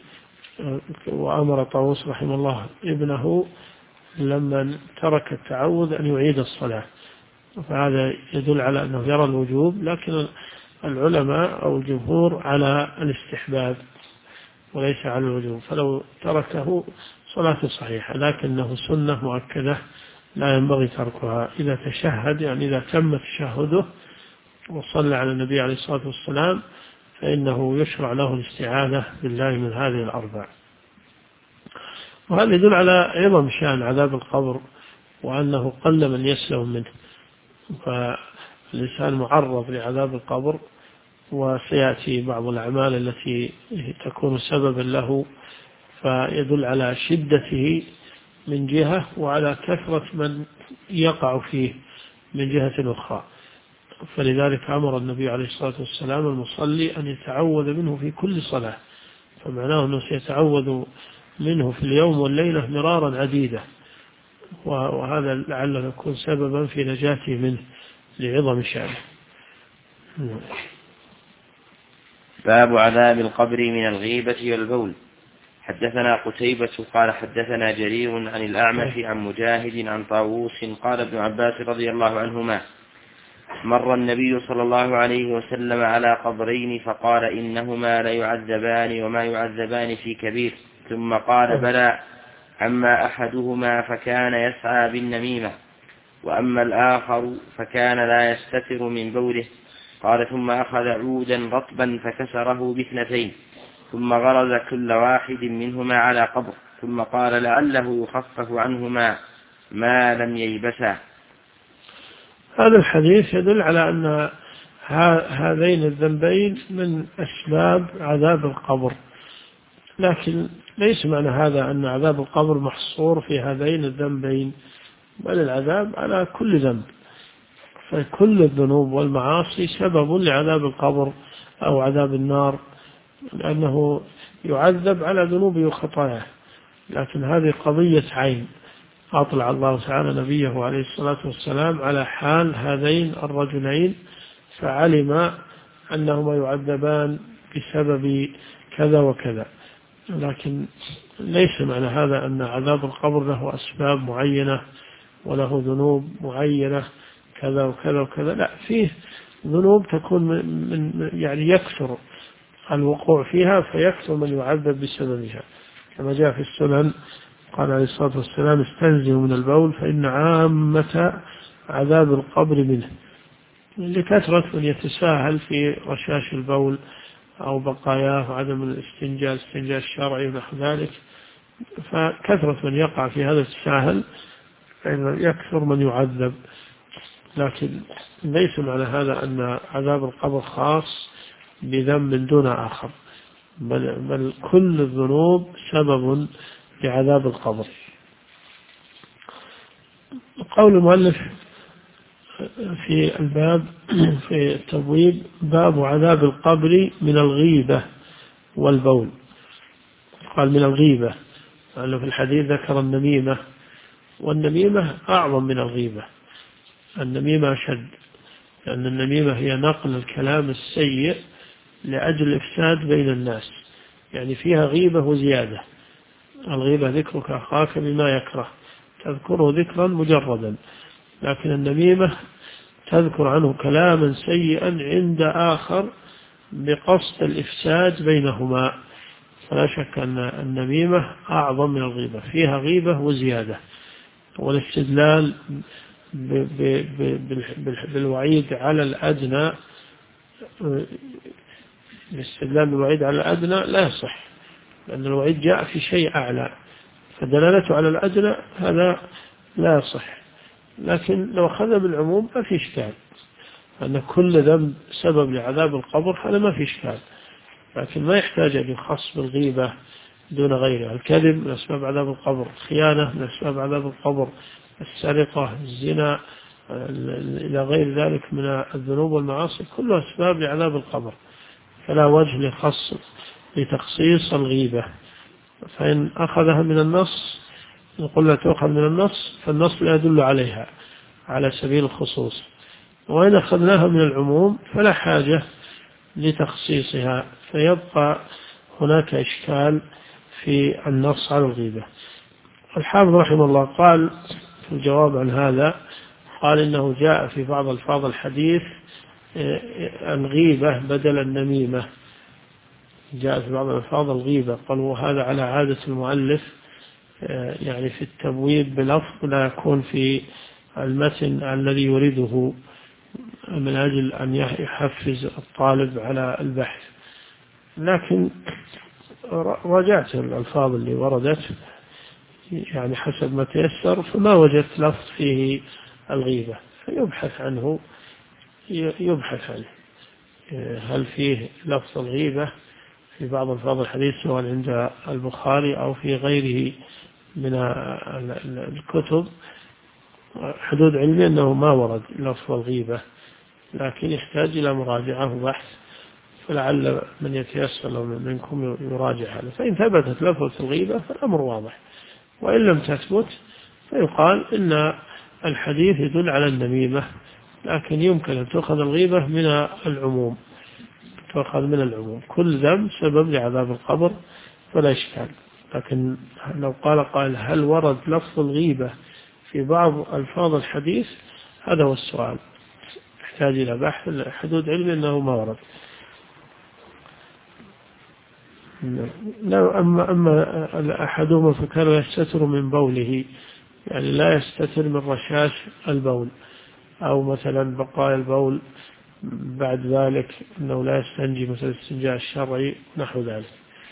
وأمر طاووس رحمه الله ابنه لما ترك التعوذ أن يعيد الصلاة، فهذا يدل على أنه يرى الوجوب، لكن العلماء أو الجمهور على الاستحباب وليس على الوجوب، فلو تركه صلاة صحيحة، لكنه سنة مؤكدة لا ينبغي تركها. إذا تشهد يعني إذا تم تشهده وصلى على النبي عليه الصلاة والسلام فإنه يشرع له الاستعاذة بالله من هذه الأربع. وهذا يدل على عظم شأن عذاب القبر وأنه قل من يسلم منه، فالإنسان معرض لعذاب القبر، وسيأتي بعض الأعمال التي تكون سببا له، فيدل على شدته من جهة وعلى كثرة من يقع فيه من جهة أخرى. فلذلك أمر النبي عليه الصلاة والسلام المصلي أن يتعوذ منه في كل صلاة، فمعناه أنه سيتعوذ منه في اليوم والليلة مرارا عديدة، وهذا لعله يكون سببا في نجاته منه لعظم شأنه. باب عذاب القبر من الغيبة والبول. حدثنا قتيبة قال حدثنا جرير عن الأعمش عن مجاهد عن طاووس قال ابن عباس رضي الله عنهما: مر النبي صلى الله عليه وسلم على قبرين فقال: إنهما ليعذبان وما يعذبان في كبير. ثم قال: بلى، أما أحدهما فكان يسعى بالنميمة، وأما الآخر فكان لا يستتر من بوله. قال: ثم أخذ عودا رطبا فكسره باثنتين، ثم غرز كل واحد منهما على قبر، ثم قال: لعله يخفف عنهما ما لم ييبسا. هذا الحديث يدل على أن هذين الذنبين من أسباب عذاب القبر، لكن ليس معنى هذا أن عذاب القبر محصور في هذين الذنبين، بل العذاب على كل ذنب، فكل الذنوب والمعاصي سبب لعذاب القبر أو عذاب النار، لأنه يعذب على ذنوبه وخطاياه. لكن هذه قضية عين، أطلع الله تعالى نبيه عليه الصلاة والسلام على حال هذين الرجلين، فعلم أنهما يعذبان بسبب كذا وكذا، لكن ليس معنى هذا أن عذاب القبر له أسباب معينة وله ذنوب معينة كذا وكذا وكذا. لا، فيه ذنوب تكون من يعني يكثر الوقوع فيها فيكثر من يعذب بسببها، كما جاء في السنن قال عليه الصلاة والسلام: استنزهوا من البول فإن عامة عذاب القبر منه، لكثرة من يتساهل في رشاش البول أو بقاياه وعدم الاستنجاء الشرعي ونحو ذلك، فكثرة من يقع في هذا التساهل فإن يكثر من يعذب. لكن ليس معنى هذا أن عذاب القبر خاص بذنب دون آخر، بل كل الذنوب سبب لعذاب القبر. قول المؤلف في الباب في التبويب: باب عذاب القبر من الغيبة والبول. قال من الغيبة لأنه في الحديث ذكر النميمة، والنميمة أعظم من الغيبة، النميمة أشد، لأن النميمة هي نقل الكلام السيء لأجل الإفساد بين الناس، يعني فيها غيبة وزيادة. الغيبة ذكرك أخاك بما يكره، تذكره ذكرا مجردا، لكن النميمة تذكر عنه كلاما سيئا عند آخر بقصد الإفساد بينهما، فلا شك أن النميمة أعظم من الغيبة، فيها غيبة وزيادة. والاستدلال بالوعيد على الأدنى، الاستدلال بالوعيد على الأدنى لا يصح، لأن الوعيد جاء في شيء أعلى، فدلالته على الأدنى هذا لا يصح. لكن لو أخذ بالعموم ما في إشكال، أن كل ذنب سبب لعذاب القبر هذا ما في إشكال، لكن ما يحتاج أن يخص بالغيبة دون غيرها. الكذب من أسباب عذاب القبر، الخيانة من أسباب عذاب القبر، السرقة، الزنا، إلى غير ذلك من الذنوب والمعاصي كلها أسباب لعذاب القبر، فلا وجه لتخصيص الغيبة. فإن أخذها من النص نقول لا تؤخذ من النص، فالنص لا يدل عليها على سبيل الخصوص، وإن أخذناها من العموم فلا حاجة لتخصيصها، فيبقى هناك إشكال في النص على الغيبة. الحافظ رحمه الله قال في الجواب عن هذا، قال إنه جاء في بعض الفاظ الحديث الغيبة بدل النميمة، جاء في بعض الفاظ الغيبة، قالوا هذا على عادة المؤلف، يعني في التبويب بلفظ لا يكون في المتن الذي يريده من أجل أن يحفز الطالب على البحث. لكن رجعت الألفاظ اللي وردت يعني حسب ما تيسر، فما وجدت لفظ فيه الغيبة فيبحث عنه، يبحث عنه هل فيه لفظ الغيبة في بعض ألفاظ الحديث سواء عند البخاري أو في غيره من الكتب. حدود علمي أنه ما ورد لفظ الغيبة، لكن يحتاج إلى مراجعة وبحث، فلعل من يتيسر منكم يراجع هذا. فإن ثبتت لفظة الغيبة فالأمر واضح، وإن لم تثبت فيقال إن الحديث يدل على النميمة، لكن يمكن أن تؤخذ الغيبة من العموم، تؤخذ من العموم، كل ذنب سبب لعذاب القبر فلا إشكال. لكن لو قال هل ورد لفظ الغيبة في بعض ألفاظ الحديث، هذا هو السؤال، يحتاج إلى بحث حدود علم أنه ما ورد. لا، أما أحدهما فكان يستتر من بوله، يعني لا يستتر من رشاش البول، أو مثلا بقايا البول بعد ذلك أنه لا يستنجي مثل الاستنجاء الشرعي نحو ذلك.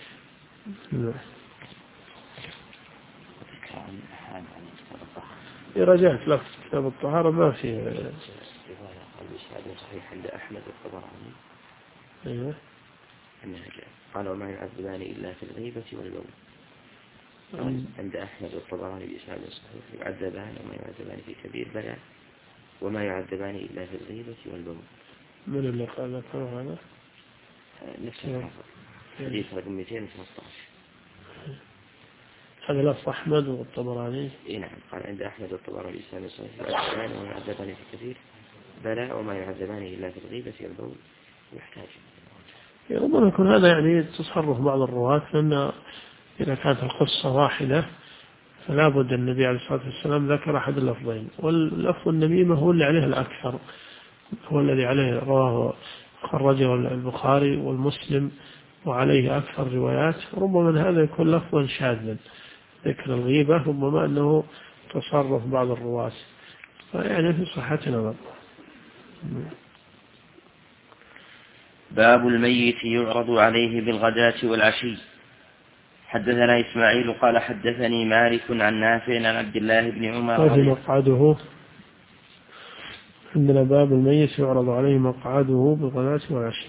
رجعت لك كتاب الطهارة ما فيه صحيح عند أحمد الطبراني. أيوه. قال وما يعذبان إلا في الغيبة والبول. عند أحمد الطبراني بإسناد صحيح يعذبان وما يعذبان في كبير بلى وما يعذبان إلا في الغيبة والبول. من اللي قال لك هذا؟ نفس الحافظ حديث رقم 213. هذا لفظ أحمد والطبراني. نعم، قال عند أحمد الطبراني بإسناد صحيح يعذبان وما يعذبان في كبير بلى وما يعذبان إلا في الغيبة والبول. يحتاج ربما يكون هذا يعني تصرف بعض الرواة، لأن إذا كانت القصة واحدة فلا بد النبي عليه الصلاة والسلام ذكر أحد اللفظين، واللفظ النميمة هو اللي عليه الأكثر، هو الذي عليه رواه خرجه البخاري والمسلم وعليه أكثر روايات. ربما هذا يكون لفظا شاذا، ذكر الغيبة ربما أنه تصرف بعض الرواة، فيعني في صحة نظر. باب الميت يعرض عليه بالغداة والعشي. حدثنا إسماعيل قال حدثني مالك عن نافع عن عبد الله بن عمر. هذا مقعده عندنا، باب الميت يعرض عليه مقعده بالغداة والعشي.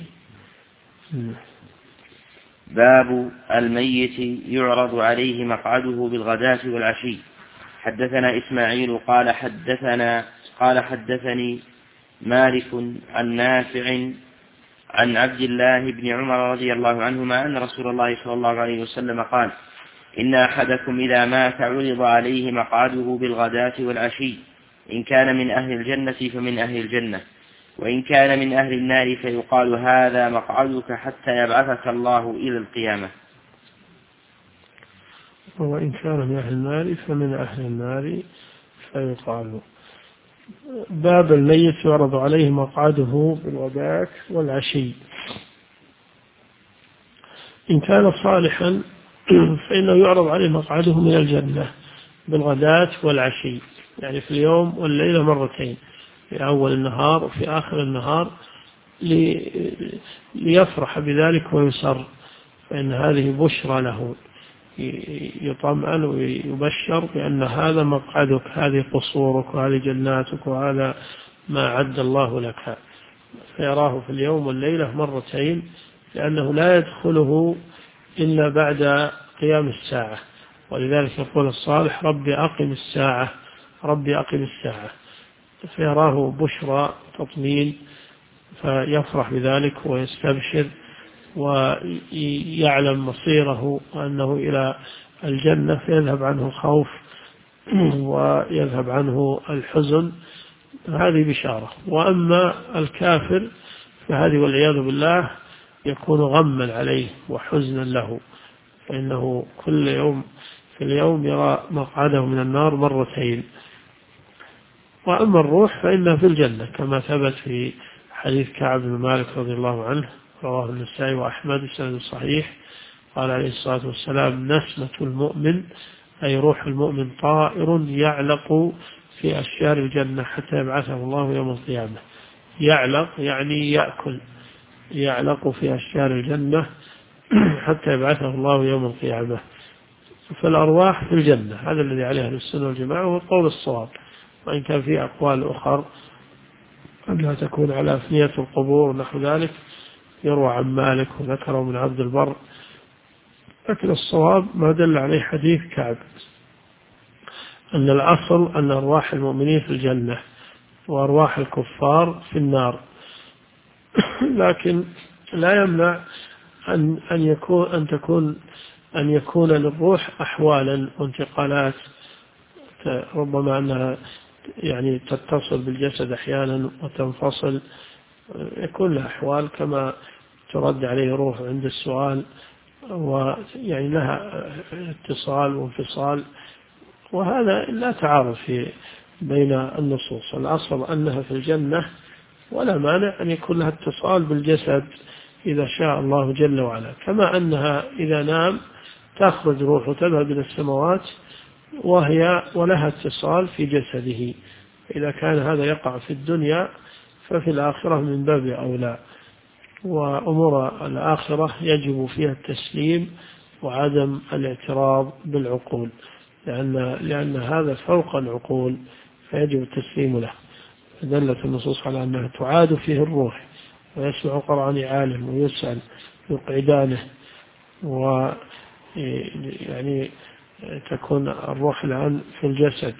باب الميت يعرض عليه مقعده بالغداة والعشي. حدثنا إسماعيل قال حدثني مالك عن نافع عن عبد الله بن عمر رضي الله عنهما أن رسول الله صلى الله عليه وسلم قال إن أحدكم إذا مات عرض عليه مقعده بالغداة والعشي، إن كان من أهل الجنة فمن أهل الجنة، وإن كان من أهل النار فيقال هذا مقعدك حتى يبعثك الله إلى القيامة. وإن كان من أهل النار فمن أهل النار فيقال. باب الميت يعرض عليه مقعده بالغداة والعشي. إن كان صالحا فإنه يعرض عليه مقعده من الجنة بالغداة والعشي، يعني في اليوم والليلة مرتين، في أول النهار وفي آخر النهار، ليفرح بذلك ويسر، فإن هذه بشرى له، يطمئن ويبشر بأن هذا مقعدك، هذه قصورك وهذه جناتك وهذا ما عد الله لك، فيراه في اليوم والليلة مرتين، لأنه لا يدخله إلا بعد قيام الساعة، ولذلك يقول الصالح ربي أقم الساعة، ربي أقم الساعة، فيراه بشرى تطمين فيفرح بذلك ويستبشر ويعلم مصيره أنه إلى الجنة، فيذهب عنه الخوف ويذهب عنه الحزن، هذه بشارة. وأما الكافر فهذه والعياذ بالله يكون غما عليه وحزنا له، فإنه كل يوم في اليوم يرى مقعده من النار مرتين. وأما الروح فإنها في الجنة كما ثبت في حديث كعب بن مالك رضي الله عنه رواه النسائي وأحمد بسند صحيح، قال عليه الصلاة والسلام نسمة المؤمن أي روح المؤمن طائر يعلق في أشجار الجنة حتى يبعثه الله يوم القيامة. يعلق يعني يأكل، يعلق في أشجار الجنة حتى يبعثه الله يوم القيامة. فالأرواح في الجنة، هذا الذي عليه أهل السنة والجماعة، وهو القول الصواب، وإن كان في أقوال أخرى أنها تكون على أفنية القبور ونحو ذلك، يروى عن مالك وذكره من عبد البر، لكن الصواب ما دل عليه حديث كعب، أن الأصل أن أرواح المؤمنين في الجنة وأرواح الكفار في النار. لكن لا يمنع أن يكون للروح أحوالا وانتقالات، ربما أنها يعني تتصل بالجسد أحيانا وتنفصل، يكون لها أحوال كما ترد عليه روح عند السؤال، ويعني لها اتصال وانفصال، وهذا لا تعارض بين النصوص. الأصل أنها في الجنة، ولا مانع أن يكون لها اتصال بالجسد إذا شاء الله جل وعلا، كما أنها إذا نام تخرج روح وتذهب إلى السماوات ولها اتصال في جسده. إذا كان هذا يقع في الدنيا ففي الآخرة من باب أولى. وأمور الآخرة يجب فيها التسليم وعدم الاعتراض بالعقول، لأن هذا فوق العقول فيجب التسليم له. دلت النصوص على أنها تعاد فيه الروح، ويسمع قرآن عالم ويسأل يقعدانه، ويعني تكون الروح الآن في الجسد،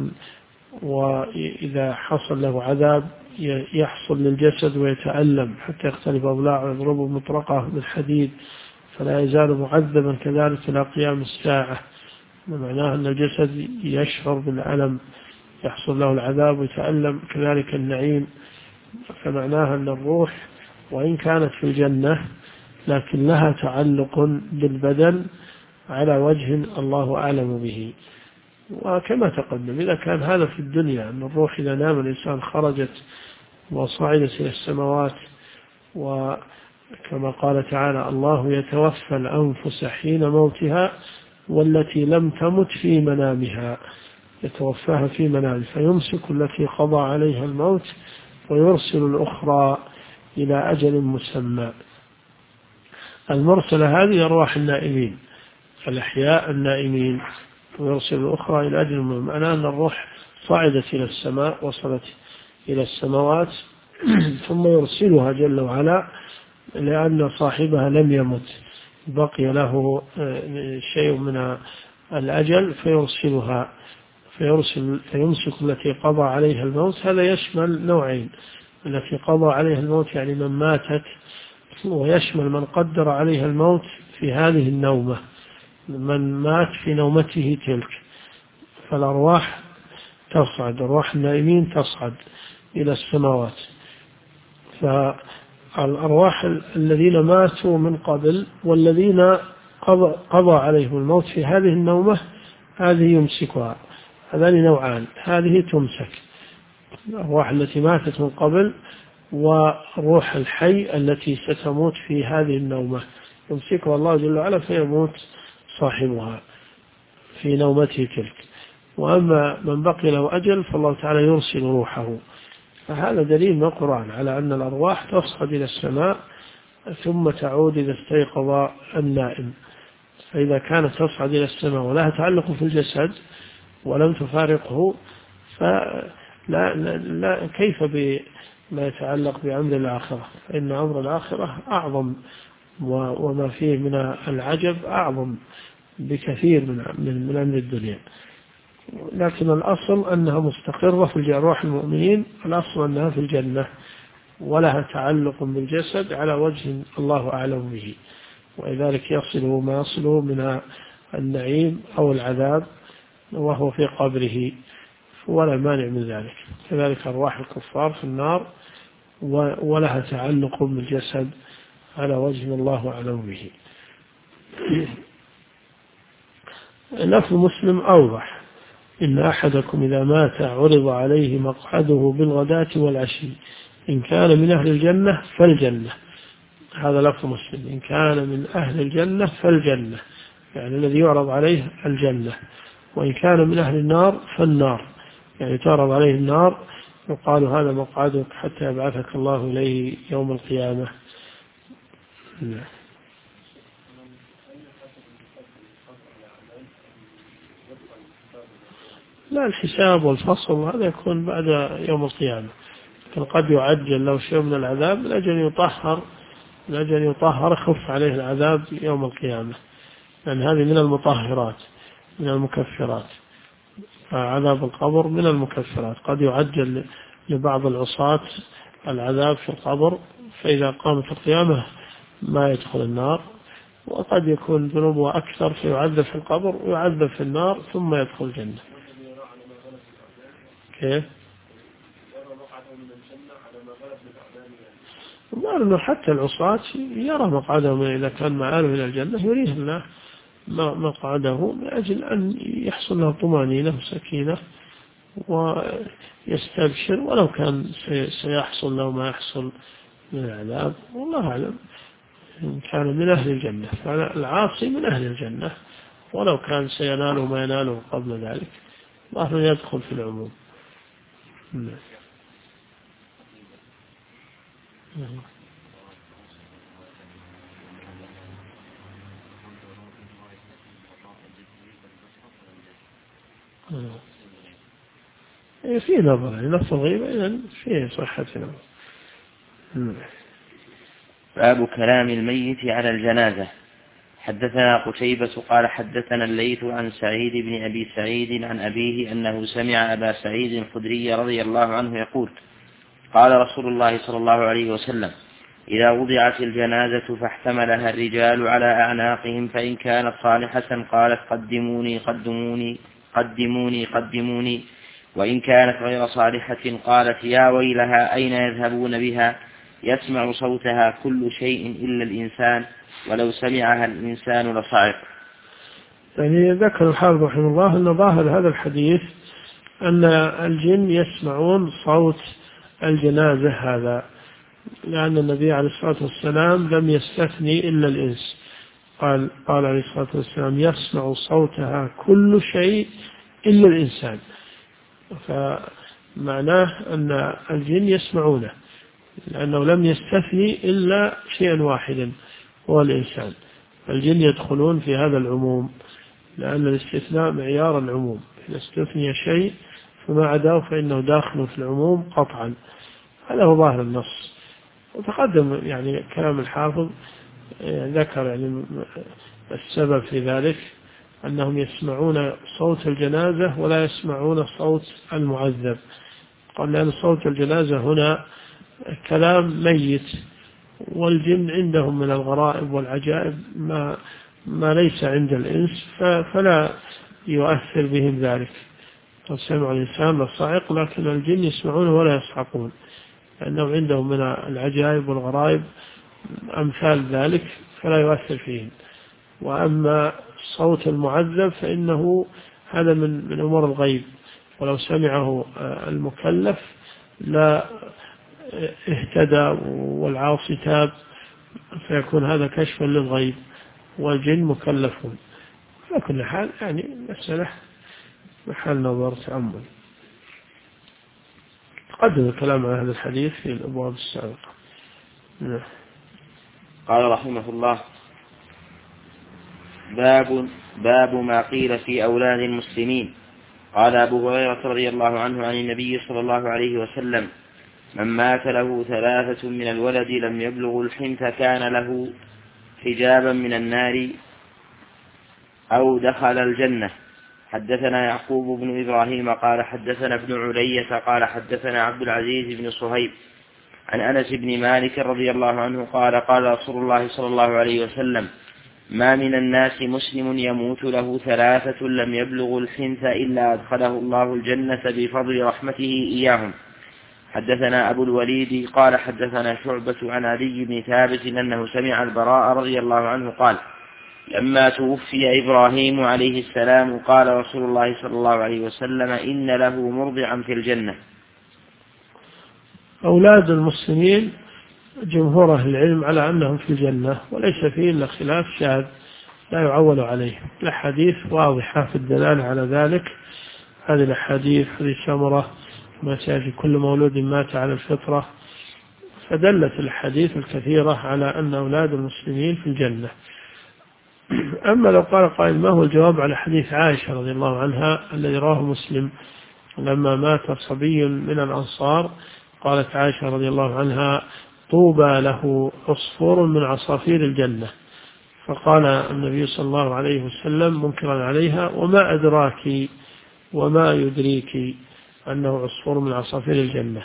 وإذا حصل له عذاب يحصل للجسد ويتألم حتى يختلف أضلاعه ويضربه مطرقة بالحديد، فلا يزال معذبا كذلك إلى قيام الساعة. معناه أن الجسد يشعر بالألم، يحصل له العذاب ويتألم، كذلك النعيم. فمعناها أن الروح وإن كانت في الجنة لكن لها تعلق بالبدن على وجه الله أعلم به. وكما تقدم إذا كان هذا في الدنيا، أن الروح إذا نام الإنسان خرجت وصعدت إلى السماوات، وكما قال تعالى: الله يتوفى الأنفس حين موتها والتي لم تمت في منامها، يتوفاها في منامه فيمسك التي قضى عليها الموت ويرسل الأخرى إلى أجل مسمى. المرسلة هذه أرواح النائمين الأحياء النائمين، ويرسل الأخرى إلى أجل مسمى. معناه أن الروح صعدت إلى السماء، وصلت إلى السماوات، ثم يرسلها جل وعلا لأن صاحبها لم يمت، بقي له شيء من الأجل فيرسلها، فيمسك التي قضى عليها الموت. هذا يشمل نوعين: التي قضى عليها الموت يعني من ماتت، ويشمل من قدر عليها الموت في هذه النومة، من مات في نومته تلك. فالأرواح تصعد، أرواح النائمين تصعد إلى السماوات. فالأرواح الذين ماتوا من قبل والذين قضى عليهم الموت في هذه النومة، هذه يمسكها. هذان نوعان، هذه تمسك، الأرواح التي ماتت من قبل، وروح الحي التي ستموت في هذه النومة يمسكها الله جل وعلا فيموت صاحبها في نومته تلك. وأما من بقي له أجل فالله تعالى يرسل روحه. فهذا دليل من القرآن على أن الأرواح تصعد إلى السماء ثم تعود إذا استيقظ النائم. فإذا كانت تصعد إلى السماء ولها تعلق في الجسد ولم تفارقه، لا كيف بما يتعلق بأمر الآخرة؟ فإن أمر الآخرة أعظم، وما فيه من العجب أعظم بكثير من أمر الدنيا. لكن الأصل أنها مستقرة في أرواح المؤمنين، الأصل أنها في الجنة ولها تعلق بالجسد على وجه الله أعلم به، ولذلك يصله ما يصله من النعيم أو العذاب وهو في قبره، ولا مانع من ذلك. كذلك أرواح الكفار في النار ولها تعلق بالجسد على وجه الله أعلم به. لفظ مسلم أوضح: إن أحدكم إذا مات عرض عليه مقعده بالغداة والعشي، إن كان من أهل الجنة فالجنة. هذا لفظ مسلم: إن كان من أهل الجنة فالجنة، يعني الذي يعرض عليه الجنة. وإن كان من أهل النار فالنار، يعني تعرض عليه النار، يقال هذا مقعدك حتى يبعثك الله إليه يوم القيامة. لا، الحساب والفصل هذا يكون بعد يوم القيامة، لكن قد يعجل له شيء من العذاب لأجل يطهر يخف عليه العذاب يوم القيامة، لأن هذه من المطهرات من المكفرات. عذاب القبر من المكفرات، قد يعجل لبعض العصاة العذاب في القبر فإذا قامت القيامة ما يدخل النار، وقد يكون ذنوبه أكثر فيعذب في القبر ويعذب في النار ثم يدخل الجنة. كيف؟ أنه حتى العصاة يرى مقعدهم إذا كان مآله إلى الجنة يريه الله مقعده من أجل أن يحصل له طمأنينة وسكينة ويستبشر، ولو كان سيحصل له ما يحصل من العذاب والله أعلم. إن كان من أهل الجنة فالعاصي من أهل الجنة، ولو كان سيناله ما يناله قبل ذلك الله يدخل في العموم. في نظر نفس الغيبة إذن فيه صحة نظر. باب كلام الميت على الجنازة. حدثنا قتيبة قال حدثنا الليث عن سعيد بن أبي سعيد عن أبيه أنه سمع أبا سعيد الخدري رضي الله عنه يقول قال رسول الله صلى الله عليه وسلم إذا وضعت الجنازة فاحتملها الرجال على أعناقهم فإن كانت صالحة قالت قدموني قدموني قدموني قدموني، وإن كانت غير صالحة قالت يا ويلها أين يذهبون بها، يسمع صوتها كل شيء إلا الإنسان ولو سمعها الإنسان لصعق. يعني ذكر الحافظ رحمه الله أن ظاهر هذا الحديث أن الجن يسمعون صوت الجنازة هذا، لأن النبي عليه الصلاة والسلام لم يستثني إلا الإنس، قال عليه الصلاة والسلام يسمع صوتها كل شيء إلا الإنسان، فمعناه أن الجن يسمعونه لأنه لم يستثني إلا شيئا واحدا هو الإنسان. الجن يدخلون في هذا العموم لأن الاستثناء معيار العموم، إذا استثني شيء فما عداه فإنه داخل في العموم قطعا. هذا هو ظاهر النص. وتقدم يعني كلام الحافظ ذكر يعني السبب في ذلك أنهم يسمعون صوت الجنازة ولا يسمعون صوت المعذب. قال لأن صوت الجنازة هنا كلام ميت، والجن عندهم من الغرائب والعجائب ما ليس عند الإنس، فلا يؤثر بهم ذلك. قد سمع الإنسان لصعق، لكن الجن يسمعونه ولا يصعقون لأنهم عندهم من العجائب والغرائب أمثال ذلك فلا يؤثر فيهم. وأما صوت المعذب فإنه هذا من أمور الغيب، ولو سمعه المكلف لا اهتدى والعاصي تاب، فيكون هذا كشفا للغيب، والجن مكلفون. على كل حال يعني مسألة محل نظر تأمل. تقدم الكلام عن هذا الحديث في الأبواب السابقة. قال رحمه الله باب ما قيل في أولاد المسلمين. قال أبو هريرة رضي الله عنه عن النبي صلى الله عليه وسلم من مات له 3 من الولد لم يبلغ الحنث كان له حجابا من النار أو دخل الجنة. حدثنا يعقوب بن إبراهيم قال حدثنا ابن علية قال حدثنا عبد العزيز بن صهيب عن أنس بن مالك رضي الله عنه قال قال رسول الله صلى الله عليه وسلم ما من الناس مسلم يموت له 3 لم يبلغ الحنث إلا أدخله الله الجنة بفضل رحمته إياهم. حدثنا أبو الوليد قال حدثنا شعبة عن علي بن ثابت أنه سمع البراء رضي الله عنه قال لما توفي إبراهيم عليه السلام قال رسول الله صلى الله عليه وسلم إن له مرضعا في الجنة. أولاد المسلمين جمهور أهل العلم على أنهم في الجنة، وليس فيه إلا خلاف شاذ لا يعول عليه. الأحاديث واضحة في الدلالة على ذلك. هذه الأحاديث حديث سمرة ما سيأتي كل مولود مات على الفطرة، فدلت الحديث الكثيرة على أن أولاد المسلمين في الجنة. أما لو قال قائل ما هو الجواب على حديث عائشة رضي الله عنها الذي رواه مسلم لما مات صبي من الأنصار، قالت عائشة رضي الله عنها: طوبى له عصفور من عصافير الجنة. فقال النبي صلى الله عليه وسلم منكرا عليها: وما أدراك وما يدريك أنه عصفور من عصافير الجنة.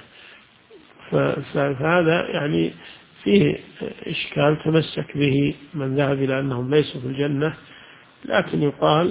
فهذا يعني فيه إشكال تمسك به من ذهب إلى أنهم ليسوا في الجنة، لكن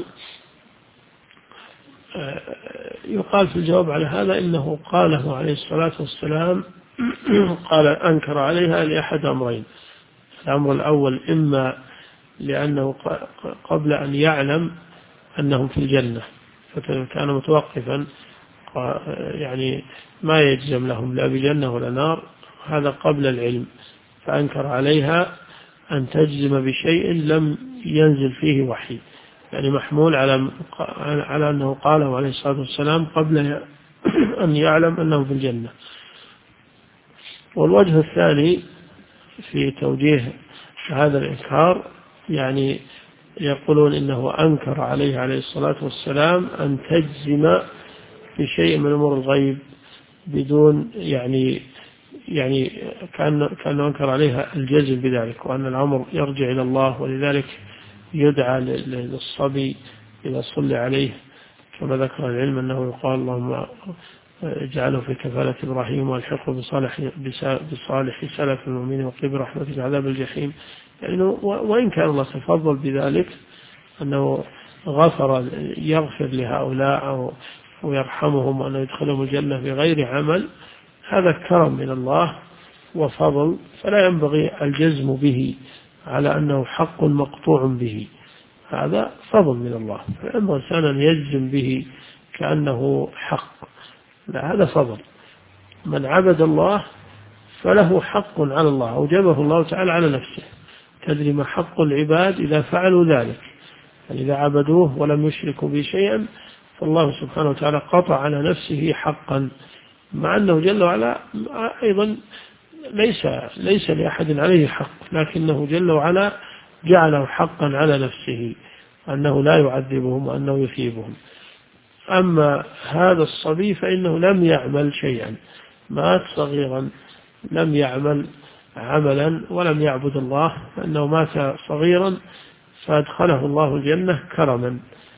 يقال في الجواب على هذا إنه قاله عليه الصلاة والسلام قال أنكر عليها لأحد أمرين: الأمر الأول إما لأنه قبل أن يعلم أنهم في الجنة فكان متوقفا، يعني ما يجزم لهم لا بجنة ولا نار، هذا قبل العلم، فأنكر عليها أن تجزم بشيء لم ينزل فيه وحي، يعني محمول على أنه قاله عليه الصلاة والسلام قبل أن يعلم أنه في الجنة. والوجه الثاني في توجيه هذا الإنكار يعني يقولون إنه أنكر عليه الصلاة والسلام أن تجزم بشيء من أمور الغيب بدون يعني كان أنكر عليها الجزم بذلك، وأن الأمر يرجع إلى الله، ولذلك يدعى للصبي إذا صلى عليه كما ذكر العلم أنه يقال: اللهم اجعله في كفالة إبراهيم والحقه بصالح سلف المؤمنين وقب رحمتك عذاب الجحيم. يعني وإن كان الله تفضل بذلك أنه يغفر لهؤلاء ويرحمهم وأنه يدخلهم الجنة بغير عمل، هذا كرم من الله وفضل، فلا ينبغي الجزم به على أنه حق مقطوع به، هذا فضل من الله، فينبغي الإنسان أن يجزم به كأنه حق، لا، هذا فضل. من عبد الله فله حق على الله أوجبه الله تعالى على نفسه. تدري ما حق العباد إذا فعلوا ذلك؟ يعني إذا عبدوه ولم يشركوا به شيئا فالله سبحانه وتعالى قطع على نفسه حقا، مع أنه جل وعلا أيضا ليس لأحد عليه حق، لكنه جل وعلا جعله حقا على نفسه أنه لا يعذبهم وأنه يثيبهم. أما هذا الصبي فإنه لم يعمل شيئا، مات صغيرا، لم يعمل عملا ولم يعبد الله، فإنه مات صغيرا فأدخله الله الجنة كرما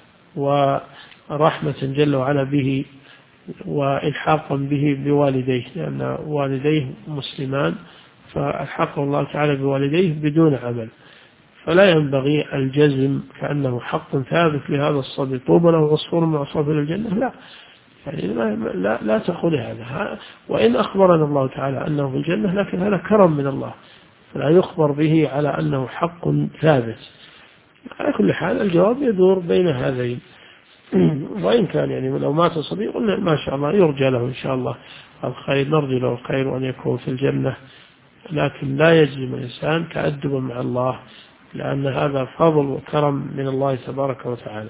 ورحمة جل وعلا به وإلحاقا به بوالديه، لأن والديه مسلمان فألحقه الله تعالى بوالديه بدون عمل، فلا ينبغي الجزم كأنه حق ثابت لهذا الصبي: طوبى له عصفور من عصافير الجنة. لا، يعني لا تقول هذا، وإن أخبرنا الله تعالى أنه في الجنة لكن هذا كرم من الله، فلا يخبر به على أنه حق ثابت. على كل حال الجواب يدور بين هذين. وإن كان يعني لو مات صبي قلنا ما شاء الله يرجى له إن شاء الله الخير، نرجو له الخير وأن يكون في الجنة، لكن لا يجزم الإنسان تأدبا مع الله، لأن هذا فضل وكرم من الله تبارك وتعالى.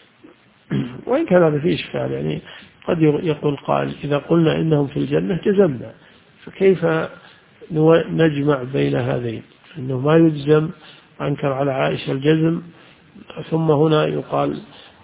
وإن كان هذا فيه إشكال، يعني قد يقول قائل: إذا قلنا إنهم في الجنة جزمنا، فكيف نجمع بين هذين؟ أنه ما يجزم، أنكر على عائشة الجزم، ثم هنا يقال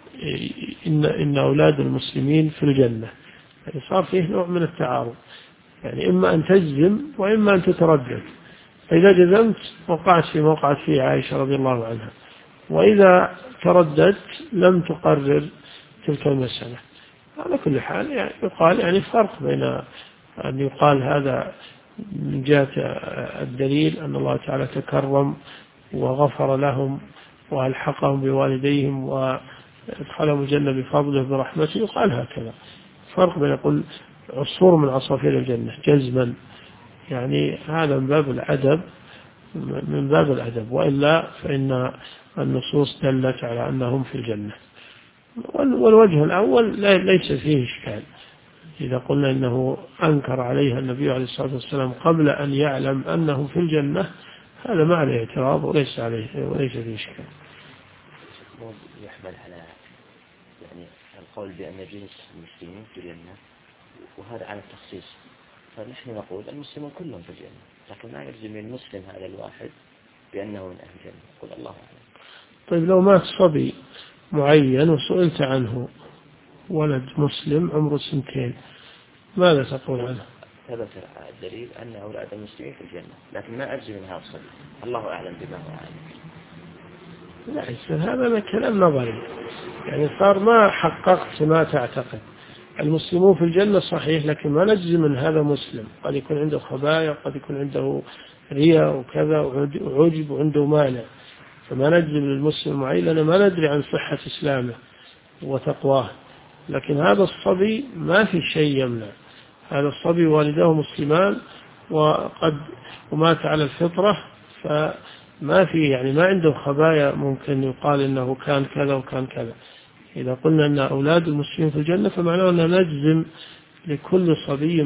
إن أولاد المسلمين في الجنة، يعني صار فيه نوع من التعارض، يعني إما أن تجزم وإما أن تتردد. فإذا جزمت وقعت في موقعت فيه عائشة رضي الله عنها، وإذا ترددت لم تقرر تلك المسألة. على كل حال يعني يقال يعني فرق بين أن يقال هذا من جهة الدليل أن الله تعالى تكرم وغفر لهم وألحقهم بوالديهم وادخلهم الجنة بفضله برحمته، يقال هكذا. فرق بين يقول عصفور من عصافير الجنة جزما، يعني هذا من باب الأدب، وإلا فإن النصوص دلت على أنهم في الجنة. والوجه الأول ليس فيه إشكال، إذا قلنا إنه أنكر عليها النبي عليه الصلاة والسلام قبل أن يعلم أنهم في الجنة، هذا ما عليه اعتراض وليس فيه إشكال. يحمل على يعني القول بأن جنس المسلمين في الجنة، وهذا على التخصيص، فنحن نقول المسلمون كلهم في الجنة، لكن ما يلزم المسلم هذا الواحد بأنه من أهل الجنة. قل الله أعلم. طيب لو مات صبي معين وسئلت عنه، ولد مسلم عمره 2 ماذا تقول عنه؟ ثبت الدليل أن أولاد المسلمين في الجنة، لكن ما أجزم من هذا الصبي، الله أعلم بما هو عالم. لا، هذا كلام نظري، يعني صار ما حققت ما تعتقد. المسلمون في الجنة صحيح، لكن ما نجزم من هذا مسلم، قد يكون عنده خبايا، قد يكون عنده رياء وكذا وعجب وعنده مانع، فما نجزم للمسلم معين لأننا ما ندري عن صحة إسلامه وتقواه. لكن هذا الصبي ما في شيء يمنع، هذا الصبي والداه مسلمان ومات على الفطرة، فما في يعني ما عنده خبايا ممكن يقال إنه كان كذا وكان كذا. إذا قلنا أن أولاد المسلمين في الجنة فمعناه أن نجزم لكل صبي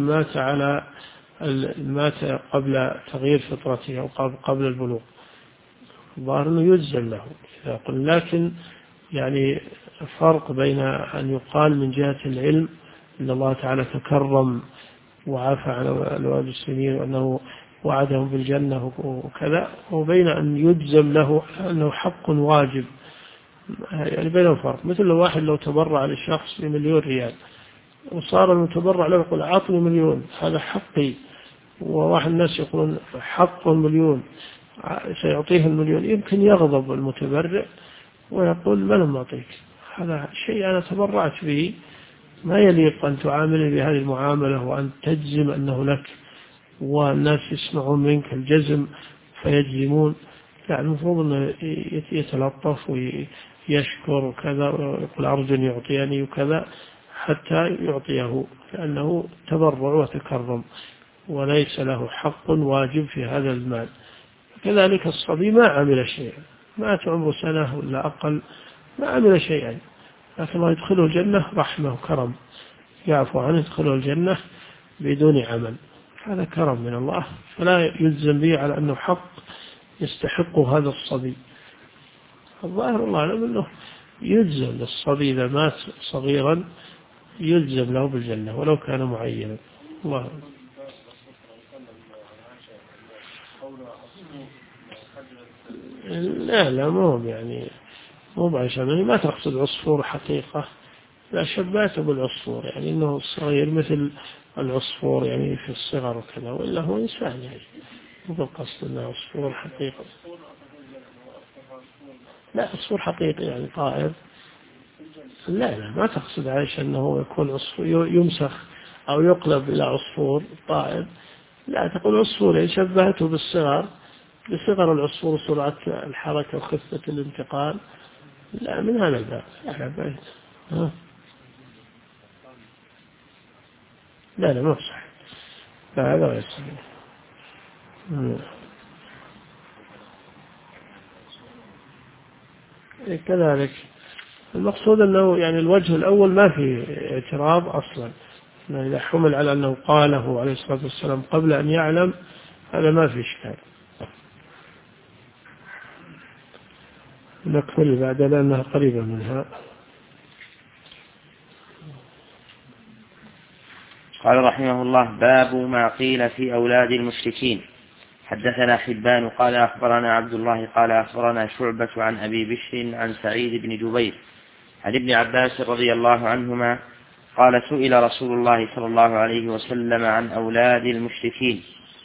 مات قبل تغيير فطرته أو قبل البلوغ، الظاهر أنه يجزم له إذا قلنا. لكن يعني فرق بين أن يقال من جهة العلم أن الله تعالى تكرم وعافى عن أولاد المسلمين وأنه وعدهم بالجنة وكذا، وبين أن يجزم له أنه حق واجب، يعني بينهم فرق. مثل لو تبرع للشخص ب1,000,000 ريال وصار المتبرع له يقول أعطني 1,000,000 هذا حقي، وواحد الناس يقولون حق 1,000,000 سيعطيه 1,000,000، يمكن يغضب المتبرع ويقول ما لم أعطيك، هذا شيء أنا تبرعت به، ما يليق أن تعامل بهذه المعاملة وأن تجزم أنه لك والناس يسمعون منك الجزم فيجزمون. يعني المفروض أنه يتلطف ويشكر وكذا ويقول أرجو أن يعطيني وكذا حتى يعطيه، لأنه تبرع وتكرم وليس له حق واجب في هذا المال. كذلك الصبي ما عمل شيئا، مات عمره 1 ولا أقل، ما عمل شيئا، لكن الله يدخله الجنة رحمة وكرم، يعفو عنه يدخله الجنة بدون عمل، هذا كرم من الله، فلا يلزم به على أنه حق يستحق هذا الصبي. الظاهر الله أعلم أنه يلزم للصبي إذا مات صغيرا يلزم له بالجنة ولو كان معينا. الله لا مو بعشان ما تقصد عصفور حقيقة، لا شبهته بالعصفور، يعني إنه صغير مثل العصفور يعني في الصغر وكذا، وإلا هو إنسان يعني مو بالقصد إنه عصفور حقيقة. لا عصفور حقيقي يعني طائر، لا ما تقصد عائشة أنه يكون عصفور يمسخ أو يقلب إلى عصفور طائر، لا تقول عصفور يعني شبهته بصغر العصفور وسرعة الحركة وخفة الانتقال، لا من هذا الباب على بيت. لا ما صح، لا هذا غير صحيح. كذلك المقصود أنه يعني الوجه الأول ما في اعتراض أصلا، إذا حمل على أنه قاله عليه الصلاة والسلام قبل أن يعلم هذا ما في إشكال. نكمل بعد لأنها قريبة منها. قال رحمه الله: باب ما قيل في أولاد المشركين. حدثنا حبان قال أخبرنا عبد الله قال أخبرنا شعبة عن أبي بشر عن سعيد بن جبير عن ابن عباس رضي الله عنهما قال: سئل رسول الله صلى الله عليه وسلم عن أولاد المشركين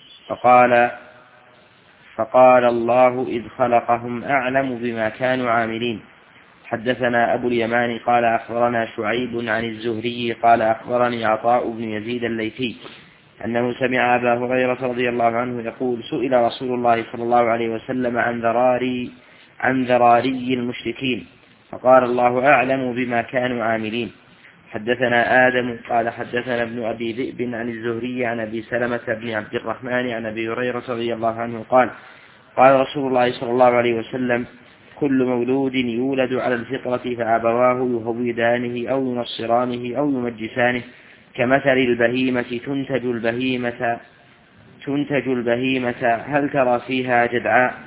فقال الله إذ خلقهم أعلم بما كانوا عاملين. حدثنا أبو اليمان قال أخبرنا شعيب عن الزهري قال أخبرني عطاء بن يزيد الليثي أنه سمع أبا هريرة رضي الله عنه يقول: سئل رسول الله صلى الله عليه وسلم عن ذراري المشركين فقال الله أعلم بما كانوا عاملين. حدثنا آدم قال حدثنا ابن أبي ذئب عن الزهري عن أبي سلمة بن عبد الرحمن عن أبي هريرة رضي الله عنه قال: قال رسول الله صلى الله عليه وسلم: كل مولود يولد على الفطرة فأبواه يهودانه أو ينصرانه أو يمجسانه كمثل البهيمة تنتج البهيمة هل ترى فيها جدعاء.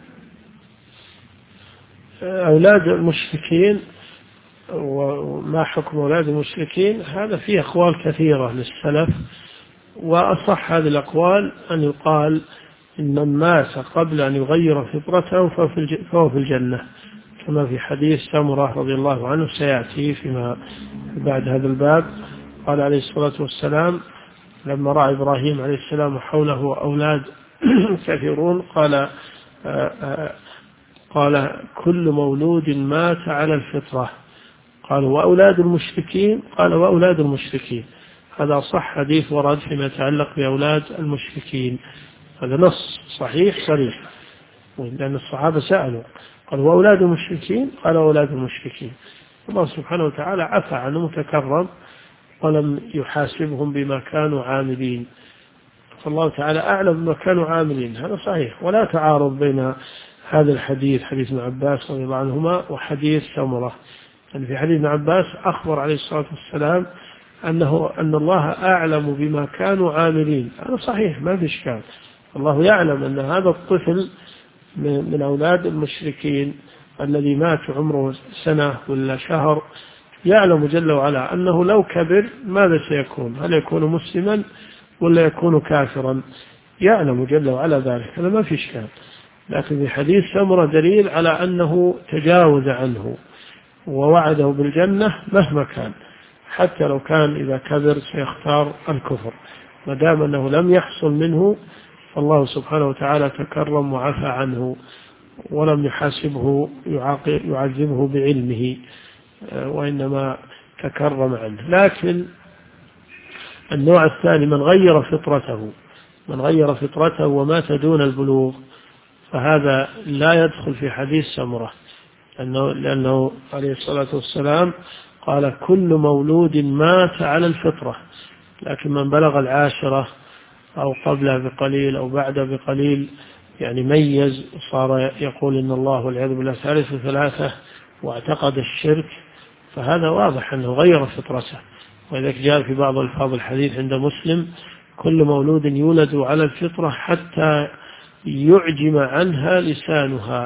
أولاد المشركين وما حكم أولاد المشركين هذا فيه أقوال كثيرة للسلف، وأصح هذه الأقوال أن يقال إن من مات قبل أن يغير فطرته فهو في الجنة كما في حديث سمرة رضي الله عنه سيأتي فيما بعد هذا الباب. قال عليه الصلاة والسلام لما رأى إبراهيم عليه السلام حوله أولاد كثيرون قال كل مولود مات على الفطرة. قال وأولاد المشركين؟ قال وأولاد المشركين. هذا صح حديث ورد فيما يتعلق بأولاد المشركين، هذا نص صحيح صريح، لأن الصحابة سألوا قال وأولاد المشركين؟ قال أولاد المشركين. الله سبحانه وتعالى عفى عنهم وتكرم ولم يحاسبهم بما كانوا عاملين، فالله تعالى أعلم بما كانوا عاملين، هذا صحيح. ولا تعارض بين هذا الحديث حديث ابن عباس رضي الله عنهما وحديث سمرة. يعني في حديث ابن عباس أخبر عليه الصلاة والسلام أن الله أعلم بما كانوا عاملين، هذا صحيح ما في إشكال. الله يعلم أن هذا الطفل من أولاد المشركين الذي مات عمره سنة ولا شهر، يعلم جل وعلا أنه لو كبر ماذا سيكون، هل يكون مسلما ولا يكون كافرا، يعلم جل وعلا ذلك، هذا ما في إشكال. لكن في حديث سمرة دليل على أنه تجاوز عنه ووعده بالجنة مهما كان، حتى لو كان إذا كبر سيختار الكفر، ما دام أنه لم يحصل منه فالله سبحانه وتعالى تكرم وعفى عنه ولم يحاسبه يعذبه بعلمه، وإنما تكرم عنه. لكن النوع الثاني من غير فطرته ومات دون البلوغ، فهذا لا يدخل في حديث سمرة، لأنه عليه الصلاة والسلام قال كل مولود مات على الفطرة، لكن من بلغ العاشرة أو قبلها بقليل أو بعدها بقليل يعني ميز صار يقول إن الله والعياذ بالله ثالث ثلاثة واعتقد الشرك، فهذا واضح أنه غير فطرته. وذلك جاء في بعض الفاظ الحديث عند مسلم كل مولود يولد على الفطرة حتى يعجم عنها لسانها،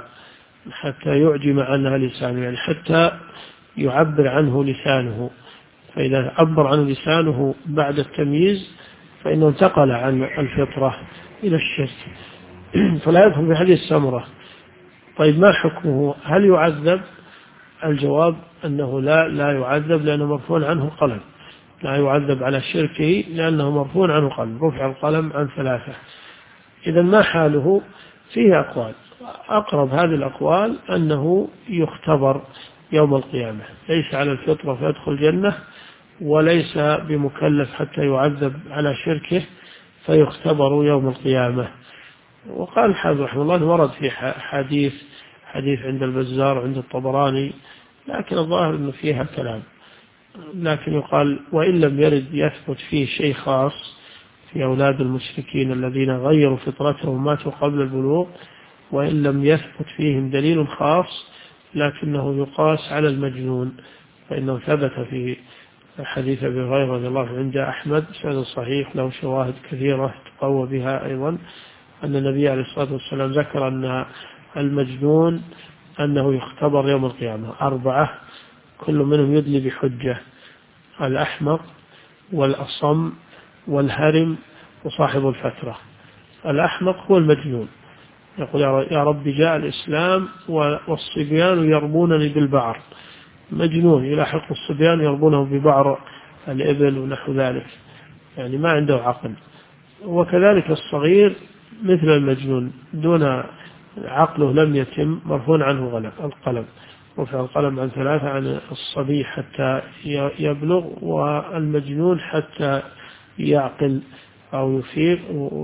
يعني حتى يعبر عنه لسانه، فإذا عبر عنه لسانه بعد التمييز فإنه انتقل عن الفطرة إلى الشرك، فلا يدخل في حديث سمرة. طيب ما حكمه؟ هل يعذب؟ الجواب أنه لا يعذب، لأنه مرفوع عنه القلم، لا يعذب على شركه لأنه مرفوع عنه القلم، رفع القلم عن ثلاثة. إذا ما حاله؟ فيه أقوال، أقرب هذه الأقوال أنه يختبر يوم القيامة، ليس على الفطرة فيدخل الجنة، وليس بمكلف حتى يعذب على شركه فيختبر يوم القيامة. وقال الحافظ رحمه الله ورد في حديث عند البزار عند الطبراني، لكن الظاهر أنه فيها كلام، لكن يقال وإن لم يرد يثبت فيه شيء خاص في أولاد المشركين الذين غيروا فطرتهم ماتوا قبل البلوغ، وإن لم يثبت فيهم دليل خاص لكنه يقاس على المجنون، فإنه ثبت في حديث أبي هريرة رضي الله عنه عند أحمد سند صحيح له شواهد كثيرة تقوى بها أيضا، أن النبي عليه الصلاة والسلام ذكر أن المجنون أنه يختبر يوم القيامة 4 كل منهم يدلي بحجة: الأحمق والأصم والهرم وصاحب الفترة. الأحمق هو المجنون، يقول يا رب جاء الإسلام والصبيان يرمونني بالبعر، مجنون يلاحق الصبيان يربونه ببعر الإبل ونحو ذلك، يعني ما عنده عقل. وكذلك الصغير مثل المجنون دون عقله لم يتم مرفوع عنه القلم، رفع القلم عن 3، عن الصبي حتى يبلغ، والمجنون حتى يعقل أو يفيق،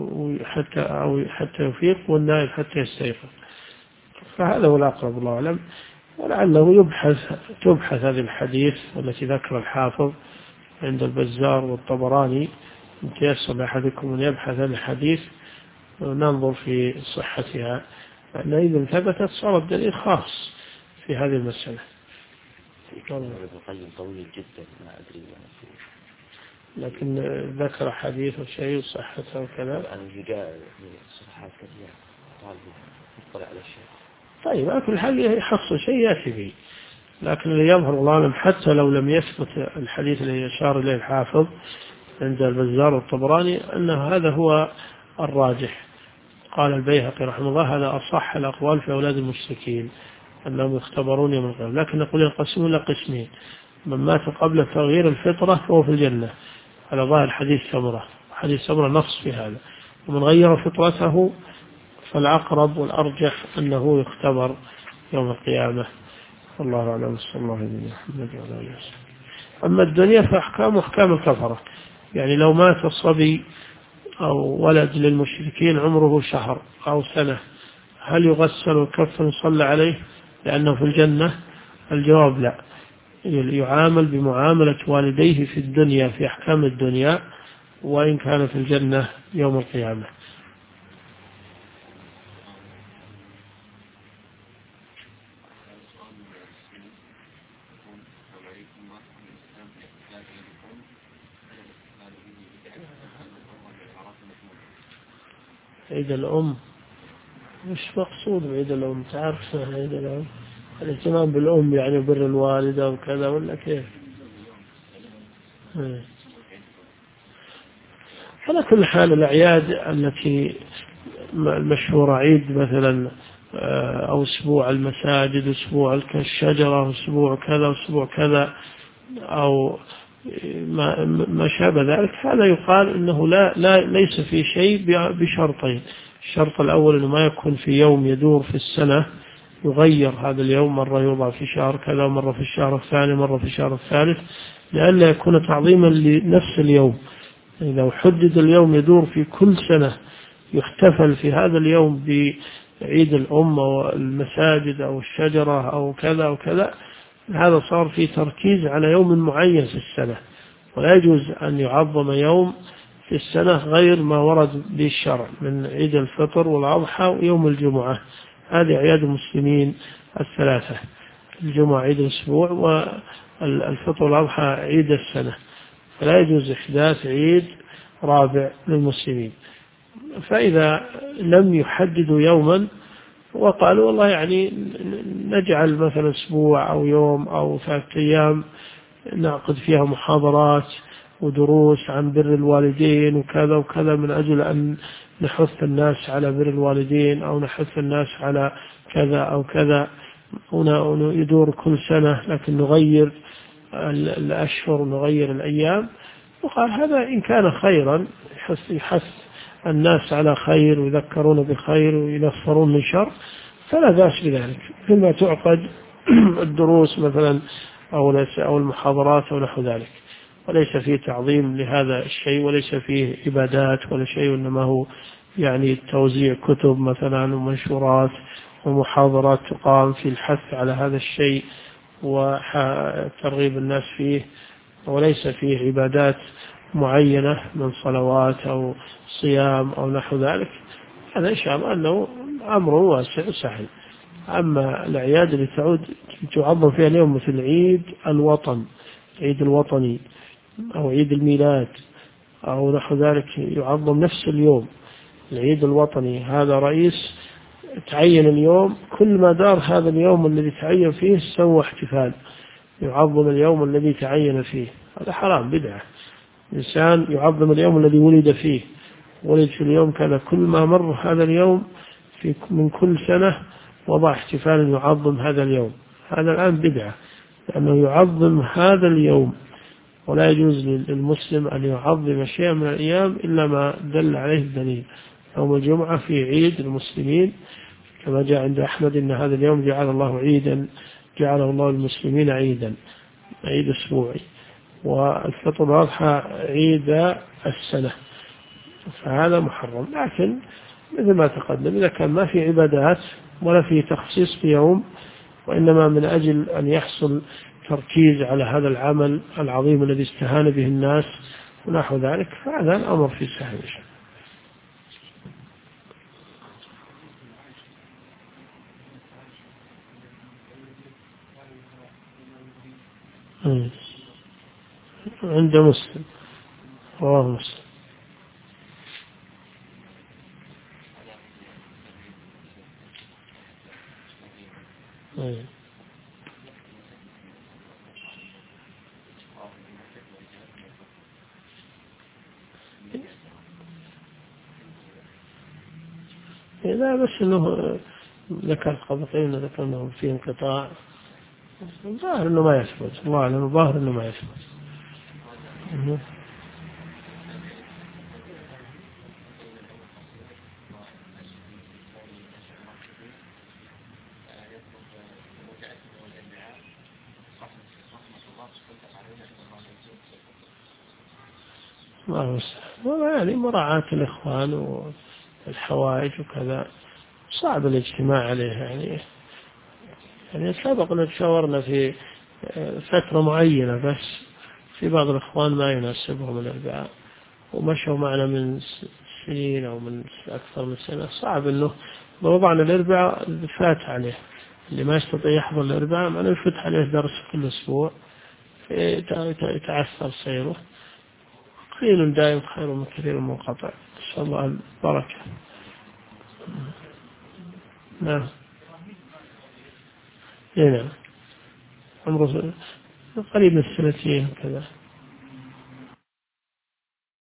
حتى يفيق، والنائم حتى يستيقظ. فهذا هو الأقرب الله أعلم، ولعله تبحث هذه الحديث التي ذكر الحافظ عند البزار والطبراني، إن تيسر لأحدكم أن يبحث هذا الحديث وننظر في صحتها، لأن إذا ثبتت صار الدليل خاص في هذه المسألة. طويل جدا ما أدري لكن ذكر حديث وشيء وصحته وكذا، أنا جاء صفحات كثيرة يطلع على الشيء. طيب أكل حاجة يحصل شيء يأتي به، لكن اللي يظهر الله أعلم حتى لو لم يثبت الحديث الذي يشار إليه الحافظ عند البزار والطبراني أن هذا هو الراجح. قال البيهقي رحمه الله هذا أصح الأقوال في أولاد المشركين، أنهم يختبرون يوم القيامة، لكن نقول ينقسمون إلى قسمين: من مات قبل تغيير الفطرة فهو في الجنة على ظاهر حديث سمرة، حديث سمرة نص في هذا، ومن غير فطرته فالأقرب والأرجح أنه يختبر يوم القيامة. والله أعلم. صلى الله عليه وسلم. أما الدنيا فأحكام أحكام الكفرة، يعني لو مات الصبي أو ولد للمشركين عمره شهر أو سنة، هل يغسل ويكفن ويصلى عليه لأنه في الجنة؟ الجواب لا، يعامل بمعاملة والديه في الدنيا في أحكام الدنيا، وإن كان في الجنة يوم القيامة. عيد الأم، مش مقصود بعيد الأم؟ تعرف عيد الأم الاهتمام بالأم يعني بر الوالدة وكذا، ولا كيف؟ على كل حال الأعياد التي المشهورة، عيد مثلا أو أسبوع المساجد، أسبوع الشجرة، أسبوع كذا، أسبوع كذا، أو ما شابه ذلك، هذا يقال إنه ليس في شيء بشرطين: الشرط الأول أنه ما يكون في يوم يدور في السنة، يغير هذا اليوم، مرة يوضع في شهر كذا، مرة في الشهر الثاني، مرة في الشهر الثالث، لئلا يكون تعظيما لنفس اليوم. لو حدد اليوم يدور في كل سنة، يحتفل في هذا اليوم بعيد الأم أو المساجد أو الشجرة أو كذا أو كذا، هذا صار في تركيز على يوم معين في السنة، ولا يجوز أن يعظم يوم في السنة غير ما ورد بالشرع من عيد الفطر والأضحى ويوم الجمعة. هذه أعياد المسلمين الثلاثة: الجمعة عيد الأسبوع، والفطر والأضحى عيد السنة، فلا يجوز إحداث عيد رابع للمسلمين. فإذا لم يحددوا يوما وقالوا والله يعني نجعل مثلا أسبوع أو يوم أو 3 أيام نعقد فيها محاضرات ودروس عن بر الوالدين وكذا وكذا، من أجل أن نحث الناس على بر الوالدين، أو نحث الناس على كذا أو كذا، يدور كل سنة لكن نغير الأشهر ونغير الأيام، وقال هذا إن كان خيرا يحث الناس على خير ويذكرون بخير وينفرون من شر، فلا بأس بذلك، فيما تعقد الدروس مثلا أو المحاضرات أو نحو ذلك، وليس فيه تعظيم لهذا الشيء، وليس فيه عبادات ولا شيء، إنما هو يعني توزيع كتب مثلا ومنشورات ومحاضرات تقام في الحث على هذا الشيء وترغيب الناس فيه، وليس فيه عبادات معينة من صلوات أو صيام أو نحو ذلك. هذا إن شاء الله أنه أمر واسع سهل. أما الأعياد اللي تعظم فيها اليوم مثل عيد الوطن، عيد الوطني، أو عيد الميلاد أو نحو ذلك، يعظم نفس اليوم. العيد الوطني هذا رئيس تعين اليوم، كل ما دار هذا اليوم الذي تعين فيه سوى احتفال، يعظم اليوم الذي تعين فيه. هذا حرام، بدعة. إنسان يعظم اليوم الذي ولد فيه، ولد في اليوم كذا، كل ما مر هذا اليوم من كل سنة وضع احتفال يعظم هذا اليوم، هذا الآن بدعة، لأنه يعظم هذا اليوم، ولا يجوز للمسلم أن يعظم شيئا من الأيام إلا ما دل عليه الدليل. يوم الجمعة في عيد المسلمين كما جاء عند أحمد إن هذا اليوم جعل الله عيدا، جعله الله المسلمين عيدا، عيد أسبوعي. والفطر والأضحى عيد السنة، فهذا محرم. لكن مثل ما تقدم، إذا كان ما في عبادات ولا في تخصيص في يوم، وإنما من أجل أن يحصل تركيز على هذا العمل العظيم الذي استهان به الناس ونحو ذلك، فهذا الأمر في سهل. عند مسلم، رواه مسلم. لا، بس انه ذكر قبطين ذكر أنه في انقطاع. الظاهر أنه ما يثبت، الله أعلم، الظاهر أنه ما يثبت. والله يعني مراعاة الإخوان والحوائج وكذا صعب الاجتماع عليه يعني سبق تشاورنا في فترة معينة، بس في بعض الإخوان ما يناسبهم الأربعاء ومشوا معنا من سنين أو من أكثر من سنة. صعب أنه وضعنا الأربعاء فات عليه، اللي ما يستطيع يحضر الأربعاء ما يفتح عليه درس كل أسبوع يتعثر سيره. قليل دائم خير من كثير منقطع، نسأل الله البركة. نعم. نعم. عمره قريب من 2 سنين كذا.